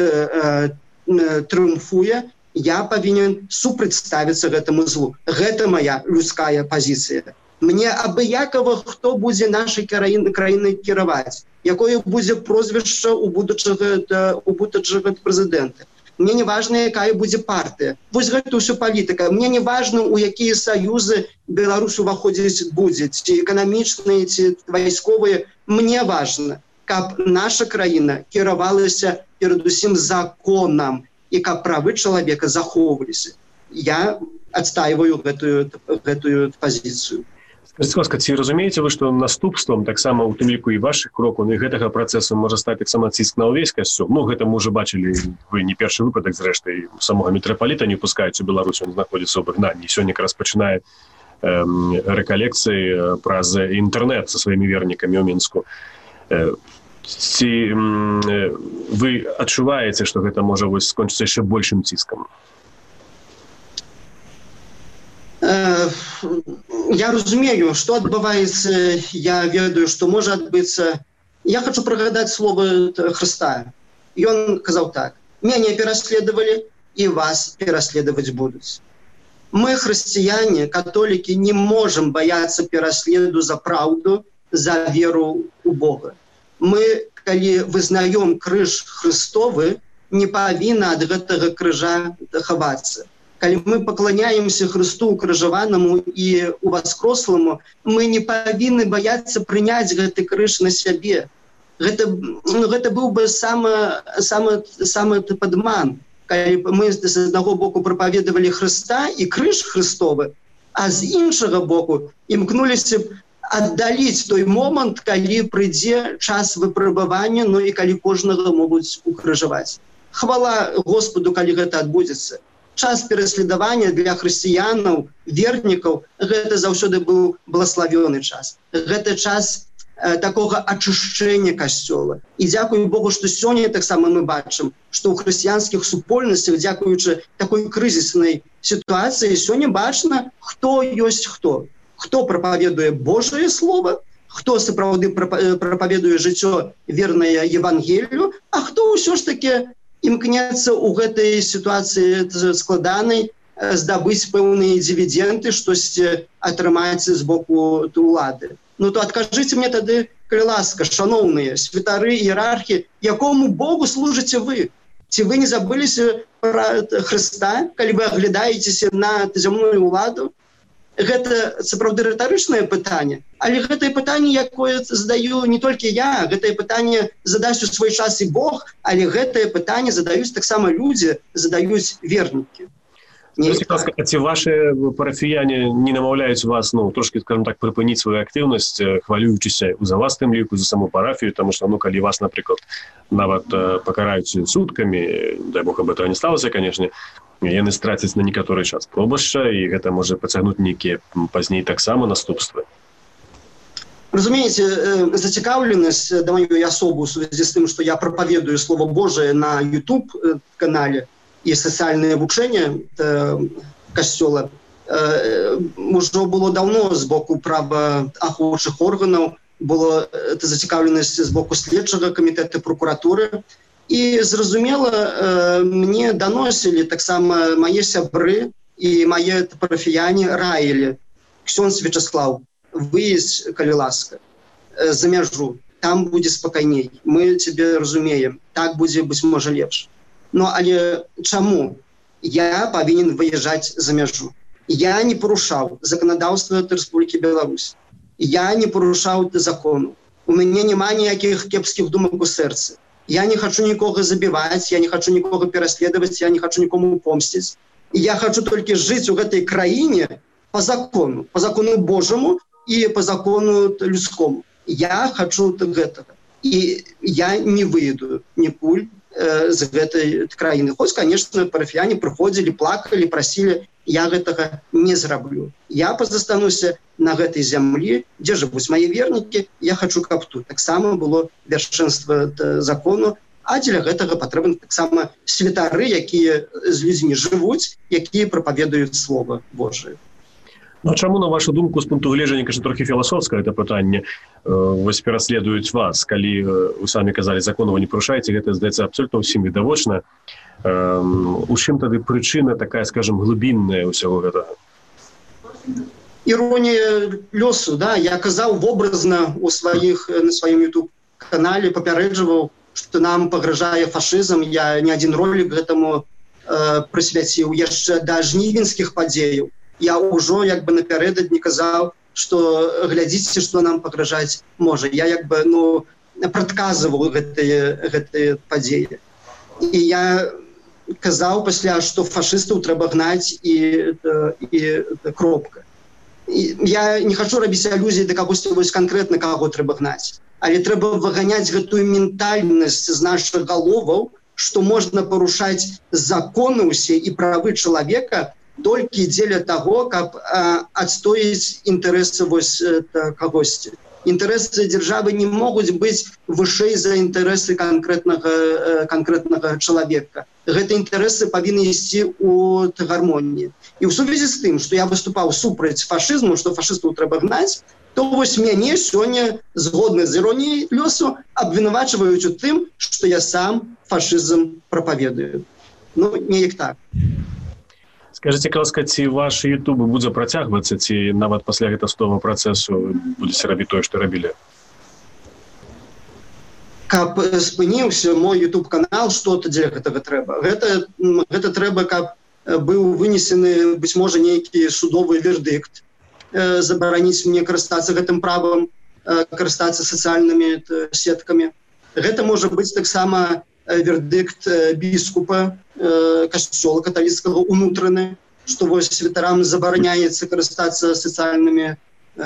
трыумфуе, я павінен супрацьставіцца гэтаму злу. Гэта моя людская пазіцыя. Мне абыякова, хто будзе нашай краінай кіраваць, якое будзе прозвішча у будучага прэзідэнта. Мне не важна, якая будзе партыя. Вось гэта ўсё палітыка. Мне не важна, у якія саюзы Беларусь уваходзіць будзе, ці эканамічныя, ці вайсковыя. Мне важна, каб наша краіна кіравалася перадусім законам і каб правы чалавека захоўваліся. Я адстаиваю гэтую пазіцыю. Скажите, ласка, ці разумееце вы, што наступствам таксама у тым ліку і вашых крокаў, і гэтага працэсу можа стаць таксама ціск на ўвесь касцёл? Гэта мы ўжо бачылі, вы не першы выпадак, зрэшты, самога мітрапаліта не пускаюць у Беларусь, ён знаходзіцца ў выгнанні. Сёння якраз пачынае рэкалекцыі праз інтэрнэт са сваімі вернікамі ў Мінску. Ці вы адчуваеце, што гэта можа скончыцца яшчэ большым ціскам? я разумею, што адбываецца, я ведаю, што можа адбыцца. Я хочу прыгадаць словы Хрыста. Ён казаў так: «Мяне пераследавалі, і вас пераследаваць будуць». Мы, хрысціяне, католікі, не можам баяцца пераследу за праўду, за веру ў Бога. Мы, калі вызнаём крыж Хрыстовы, не павінна ад гэтага крыжа хавацца. Калі мы пакланяемся Хрысту укрыжаванаму і уваскросламу, мы не павінны баяцца прыняць гэты крыж на сябе. Гэта быў бы самы падман. Калі мы з аднаго боку прапаведавалі Хрыста і крыж Хрыстовы, а з іншага боку імкнуліся б аддаліць той момант, калі прыйдзе час выпрабавання, ну і калі кожнага могуць укрыжаваць. Хвала Господу, калі гэта адбудзецца. Час пераследавання для хрысціянаў, вернікаў, гэта заўсёды быў благаславёны час. Гэта час такога ачышчэння касцёла. І дзякую Богу, што сёння таксама мы бачым, што ў хрысціянскіх супольнасцях, дзякуючы такой крызіснай сітуацыі, сёння бачна, хто ёсць хто. Хто прапаведуе Божае Слово, хто сапраўды прапаведуе жыццё вернае Евангелію, а хто ўсё ж такі імкнецца ў гэтай сітуацыі складанай здабыць пэўныя дывіденды, штосьці атрымаць з боку улады. Ну то адкажыце мне тады, калі ласка, шаноўныя святары, іерархі, якому Богу служыце вы? Ці вы не забыліся пра Хрыста, калі вы аглядаецеся на зямную ўладу? Гэта сапраўды рытарычнае пытанне, але гэтае пытанне, якое задаю не толькі я, гэтае пытанне задасць у свой час і Бог, але гэтае пытанне задаюць таксама людзі, задаюць вернікі. Ці ваши парафіяне не намаўляюць вас, трошки, скажем так, прыпыніць сваю актыўнасць, хвалюючыся за вас тым ліку, за саму парафію, тому што, калі вас, напрыклад, нават пакараюць суткамі, дай Бог, об этого не сталося, конечно, яны страцяць на некаторы час пробашча, і гэта можа пацягнуць нейкія пазней таксама наступствы. Разумееце, зацікаўленасць да маёй асобы ў сувязі з тым, што я прапаведую Слово Божие на YouTube-канале, і сацыяльнае вучэнне касцёла ўжо было даўно з боку праваахоўчых органаў, была зацікаўленасць з боку следчага камітэта прокуратуры. І зразумела, мне даносілі таксама мае сябры і мае парафіяне раілі: «Ксёндз Вячаслаў, выедзь, калі ласка, за мяжу, там будзе спакайней, мы цябе разумеем, так будзе, быць можа, лепш». Ну, але чаму я павінен выязджаць за мяжу? Я не парушаў заканадаўства Рэспублікі Беларусь. Я не парушаў закону. У мяне няма ніякіх кепскіх думак у сэрцы. Я не хочу нікога забіваць, я не хочу нікога пераследаваць, я не хочу нікому помсціць. Я хочу толькі жыць у гэтай краіне по закону Божаму і по закону людскому. Я хочу гэтага. І я не выеду нікуль з гэтай краіны. Хоць, конечно, парафіяне прыходзілі, плакалі, прасілі, я гэтага не зраблю. Я пазастануся на гэтай зямлі, дзе жывуць мае вернікі, я хочу, каб тут таксама было вершэнства закону, а дзеля гэтага патрэбны таксама святары, якія з людзьмі жывуць, якія прапаведуюць Слово Божие. А чаму, на вашу думку, з пункту гледжання, кажа, трохі філасофскае гэта пытанне, вось пераследуюць вас, калі вы самі казалі, закону вы не парушаеце, гэта, здаецца, абсолютно ўсім відавочна. У чым тады прычына такая, скажем, глыбінная ўсяго гэтага? Іронія лёсу, да, я казаў вобразна на сваім YouTube-канале, папярэджваў, што нам пагражае фашызм, я не адзін ролик гэтаму прысвяціў яшчэ да жнівеньскіх падзеяў. Я ўжо напярэдадні казаў, што глядзіце, што нам пагражаць можа. Я прадказваў гэтыя падзеі. І я казаў пасля, што фашыстаў трэба гнаць і кропка. Я не хочу рабіць алюзіі да кагосьці вось канкрэтна, каго трэба гнаць. Але трэба выганяць гэтую ментальнасць з нашых галоваў, што можна парушаць законы ўсе і правы чалавека толькі дзеля таго, каб адстоіць інтарэсы вось кагосьці. Інтарэсы дзяржавы не могуць быць вышэй за інтарэсы канкрэтнага чалавека. Гэты інтарэсы павінны ісці ў гармоніі. І ў сувязі з тым, што я выступаў супраць фашызму, што фашыстаў трэба гнаць, то вось мяне сёння, згодна з іроніяй лёсу, абвінавачваюць у тым, што я сам фашызм прапаведую. Ну, неяк так. Скажите, ласка, ці ваш YouTube будзе працягвацца, ці нават пасля гэтага судовага працэсу будзеце рабіць тое, што рабілі? Каб спыніўся мой YouTube-канал, што для гэтага трэба? Гэта трэба, каб быў вынесены, быць можа, нейкі судовы вердыкт, забараніць мне карыстацца гэтым правам, карыстацца сацыяльнымі сеткамі. Гэта можа быць таксама вердыкт біскупа касцёла каталіцкага унутраны, што вось святарам забараняецца карыстацца сацыяльнымі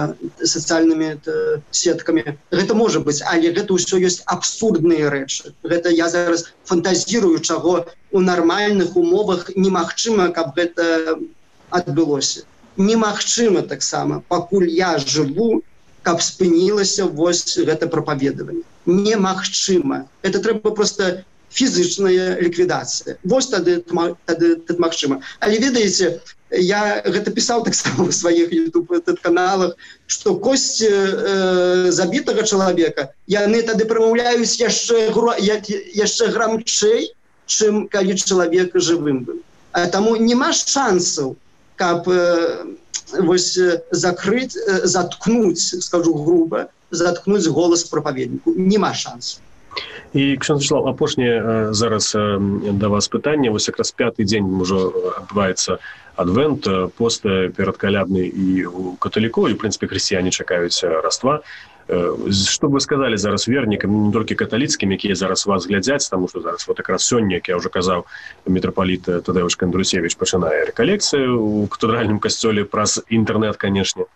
сеткамі. Гэта можа быць, але гэта ўсё ёсць абсурдныя рэчы. Гэта я зараз фантазірую, чаго у нармальных умовах немагчыма, каб гэта адбылося. Немагчыма таксама, пакуль я жыву, каб спынілася вось гэта прапаведаванне. Немагчыма. Это трэба проста фізычная ліквідацыя. Вось тады магчыма. Але ведаеце, я гэта пісаў таксама ў сваіх YouTube-каналах, што косці забітага чалавека, яны тады прамаўляюць яшчэ грамчэй, чым калі чалавек жывым быў. А таму няма шансаў, каб вось заткнуць, скажу груба, заткнуць голас прапаведніку. Няма шансаў. І, ксёндз Вячеслаў, апошняе зараз да вас пытанне. Вось якраз 5-й дзень ужо адбываецца адвент, пост перадкалядны і у каталікоў, і, в прынцыпе, хрысціяне чакаюць Раства. Што б вы сказалі зараз вернікам, не толькі каталіцкім, якія зараз вас глядзяць, таму што зараз вот якраз сёння, як я ўжо казаў, мітрапаліт Тадэўш Кандрусевіч пачынае рэкалекцыю ў кафедральным касцёле праз інтэрнэт, канешне.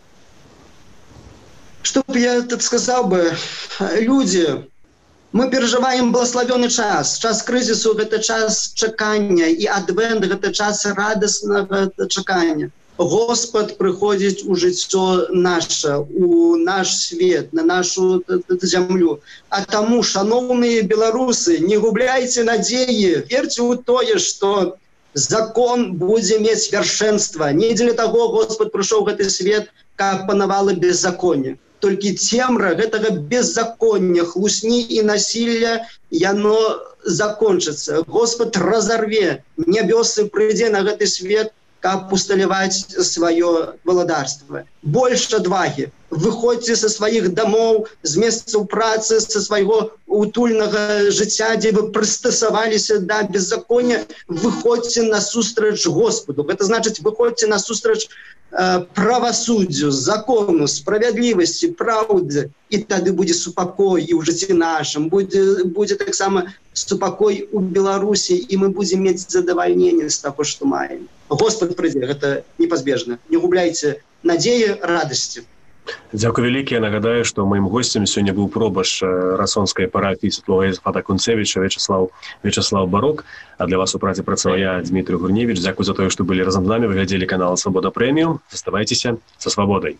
Што б я так сказаў бы, людзі, мы перажываем благословёны час. Час крызісу – гэта час чакання, і адвент – гэта час радаснага чакання. Господ прыходзіць у жыццё наша, у наш свет, на нашу зямлю. А таму, шаноўныя беларусы, не губляйце надзеі, верце ў тое, што закон будзе мець вяршэнства. Не дзеля таго Господ прыйшоў гэты свет, каб панавала беззаконне. Толькі цемра гэтага беззаконня, хлусні і насілля, яно закончыцца. Господ разарве нябёсы, прыйдзе на гэты свет, каб усталяваць сваё валадарства. Больш адвагі. Выходзьце са сваіх дамоў, з месцаў працы, са свайго утульнага жыцця, дзе вы прыстасаваліся да беззаконня, выходзьце насустрач Господу. Гэта значыць, выходзьце насустрач правасуддзю, закону, справядлівасці, праўдзе. І тады будзе супакой і ў жыцці нашым, будзе таксама супакой у Беларусі, і мы будзем мець задавальненне з таго, што маем. Господ прыйдзе, гэта непазбежна. Не губляйце надзеі, радасці. Дзякуй вялікі. Я нагадаю, што маім госцем сёння быў пробаш расонскай парафіі Святлога Йозафата Кунцевіча Вячеслав Барок. А для вас у працы працаваў я, Дмітрый Гурневіч. Дзякуй за тое, што былі разам з намі. Вы глядзелі канал Свабода Прэміум. Заставайцеся са свабодай.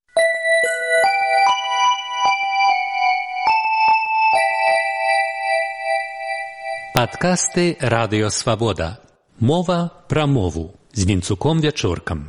Падкасты Радыё Свабода. Мова пра мову з Вінцуком Вячоркам.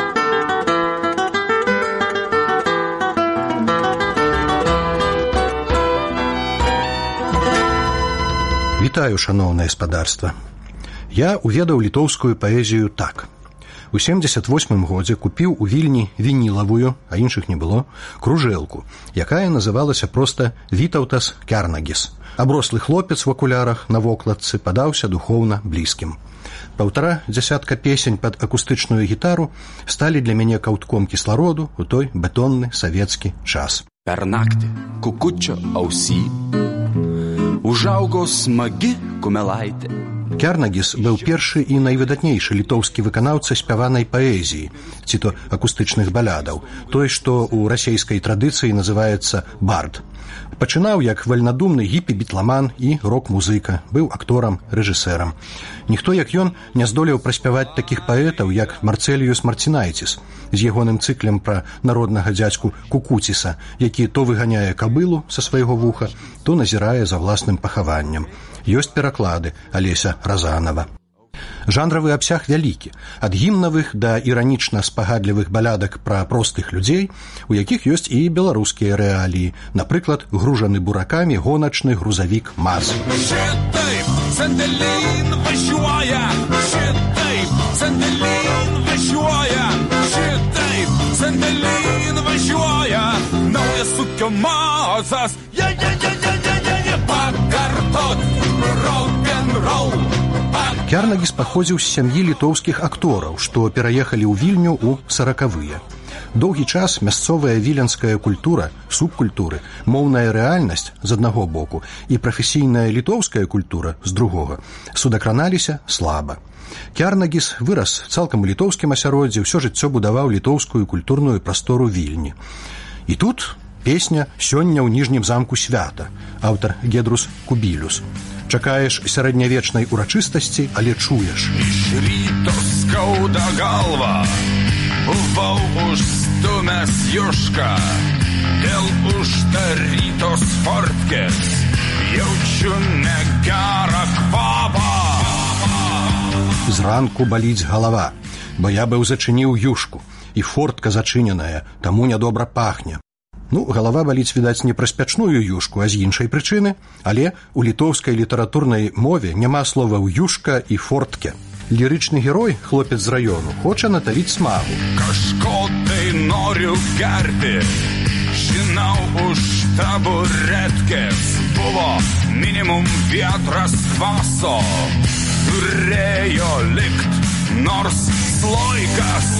Вітаю, шаноўнае спадарства. Я уведаў літоўскую паэзію так. У 78 годзе купіў у Вільні вінілавую, а іншых не было, кружэлку, якая называлася проста Вітаўтас Кярнагіс. Аброслы хлопец в акулярах на вокладцы падаўся духоўна блізкім. 1,5 дзясятка песень пад акустычную гітару сталі для мяне каўтком кіслароду у той бетонны савецкі час. Per naktį kukučio ausy užaugo smagi kumelaitė, Кернагіс быў першы і найвыдатнейшы літоўскі выканаўца спяванай паэзіі, ці то акустычных балядаў, той, што ў расейскай традыцыі называецца бард. Пачынаў як вальнадумны гіпі-бітламан і рок-музыка, быў акторам, рэжысэрам. Ніхто, як ён, не здолеў праспяваць такіх паэтаў, як Марцэліюс Марцінайціс з ягоным цыклем пра народнага дзядзьку Кукуціса, які то выганяе кабылу са свайго вуха, то назірае за власным пахаваннем. Ёсць пераклады Алеся Разанова. Жанравы абсяг вялікі, ад гімнавых да іранічна-спагадлівых балядак пра простых людзей, у якіх ёсць і беларускія рэаліі, напрыклад, гружаны буракамі гоначны грузавік МАЗ. Кернагіс паходзіў з сям'і літоўскіх актораў, што пераехалі ў Вільню ў 40-выя. Доўгі час мясцовая віленская культура, субкультуры, моўная рэальнасць з аднаго боку і прафесійная літоўская культура з другога судакраналіся слаба. Кернагіс вырас цалкам у літоўскім асяроддзі, ўсё жыццё будаваў літоўскую культурную прастору Вільні. І тут песня «Сёння ў ніжнім замку свята», аўтар Гедрус Кубілюс. Чакаеш сярэднявечнай урачыстасці, але чуеш. Išryto skauda galva, buvau užstumęs jušką, dėl uždarytos fortkės, jaučiu negerą kvapą. Зранку баліць галава, бо я быў зачыніў юшку, і фортка зачыненая, таму нядобра пахне. Ну, галава баліць, відаць, не праз пячную юшку, а з іншай прычыны, але у літоўскай літаратурнай мове няма словаў юшка і фортке. Лірычны герой, хлопец з раёну, хоча наталіць смагу. Kažko tai noriu gerti, žinau už taburetkės, buvo minimum vietras kvaso, turėjo likt nors sloikas.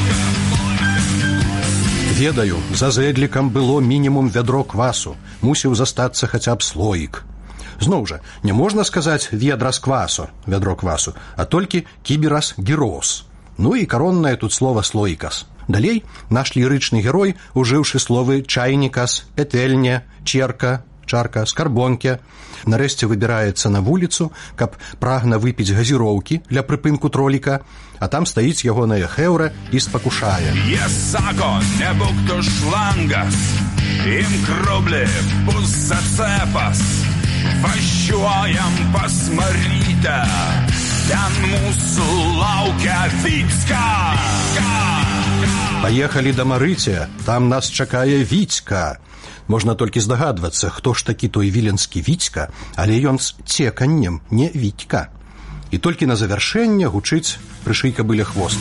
Ведаю, за зэдлікам было мінімум вядро квасу, мусіў застацца хаця б слоік. Зноў жа, не можна сказаць ведрас квасу, вядро квасу, а толькі кіберас гірос. Ну і кароннае тут слова слоікас. Далей наш лірычны герой, ужыўшы словы чайнікас, петэльня, черка, чарка, скарбонке, нарэшце выбіраецца на вуліцу, каб прагна выпіць газіроўкі для прыпынку троліка, а там стаіць ягоная хэўра і спакушае. Sako, nebūk tu šlangas, imk rublį, bus atcepas, važiuojam pas Marytę, ten mūsų laukia Віцька. Паехалі да Марыця, там нас чакае Віцька. Можна толькі здагадвацца, хто ж такі той віленскі Віцька, але ён з цеканнем, не Вітька. І толькі на завяршэнне гучыць «Прышый кабыля хвост».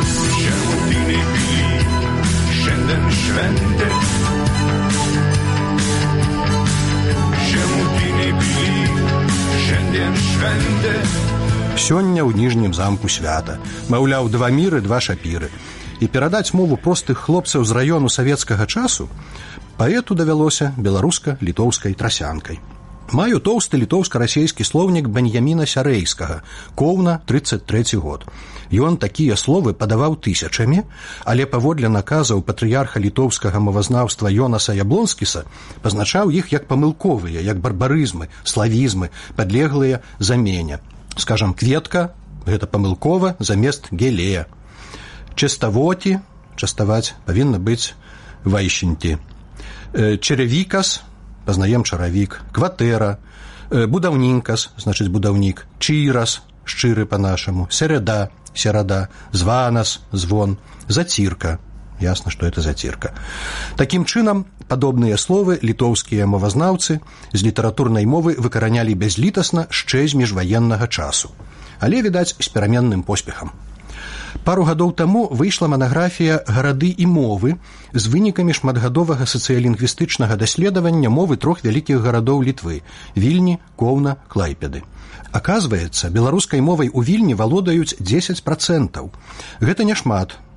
Сёння ў ніжнім замку свята. Маўляў, 2 міры, 2 шапіры. І перадаць мову простых хлопцаў з раёну савецкага часу паэту давялося беларуска-літоўскай трасянкай. Маю тоўсты літоўска-расейскі слоўнік Беньяміна Сярэйскага, Коўна, 33 год. Ён такія словы падаваў тысячамі, але паводле наказаў патрыярха літоўскага мовазнаўства Йонаса Яблонскіса пазначаў іх як памылковыя, як барбарызмы, славізмы, падлеглыя замене. Скажам, кветка – гэта памылкова замест гелея. Частавоці, частаваць, павінна быць вайшеньці. Чаравікас, пазнаем чаравік, кватэра, будаўнінкас, значыць будаўнік, чырас, шчыры па-нашаму, серада, серада, званас, звон, зацірка, ясна, што это зацірка. Такім чынам, падобныя словы літоўскія мовазнаўцы з літаратурнай мовы выкаранялі бязлітасна шчэ з міжваеннага часу, але, відаць, з пераменным поспехам. Пару гадоў таму выйшла манаграфія «Гарады і мовы» з вынікамі шматгадовага сацыялінгвістычнага даследавання мовы 3 вялікіх гарадоў Літвы – Вільні, Коўна, Клайпеды. Аказваецца, беларускай мовай у Вільні валодаюць 10%. Гэта няшмат,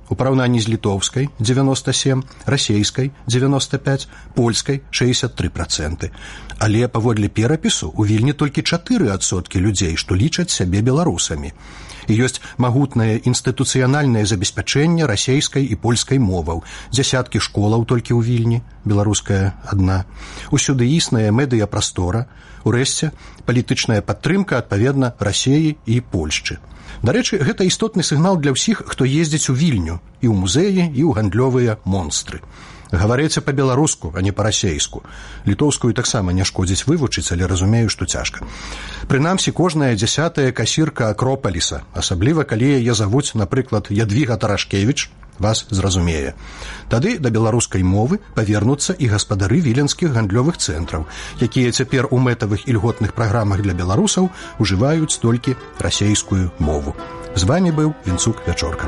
у параўнанні з літоўскай 97, расейскай 95, польскай 63%. Але паводле перапісу у Вільні толькі 4% людзей, што лічаць сябе беларусамі. І ёсць магутнае інстытуцыянальнае забеспячэнне расейскай і польскай моваў, дзясяткі школаў толькі ў Вільні, беларуская адна. Усюды існая медыяпрастора, урэшце палітычная падтрымка адпаведна Расеі і Польшчы. Дарэчы, гэта істотны сігнал для ўсіх, хто ездзіць у Вільню, і ў музеі, і ў гандлёвыя монстры. Гаварыце па-беларуску, а не па-расейску. Літоўскую таксама не шкодзіць вывучыць, але разумею, што цяжка. Прынамсі, кожная 10-я касірка Акропаліса, асабліва калі яе завуць, напрыклад, Ядвіга Тарашкевіч, вас зразумее. Тады да беларускай мовы павернуцца і гаспадары віленскіх гандлёвых цэнтраў, якія цяпер у мэтавых і льготных праграмах для беларусаў ужываюць толькі расейскую мову. З вамі быў Вінцук Вячорка.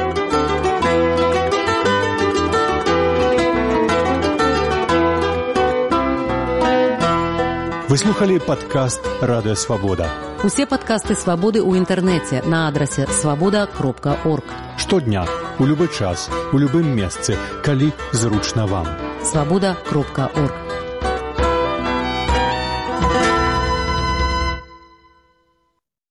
Вы слухали падкаст «Радыё Свабода». Усе падкасты «Свабоды» ў інтэрнэце на адрасе свабода.орг. Штодня, у любы час, у любым месцы, калі зручна вам. Свабода.орг.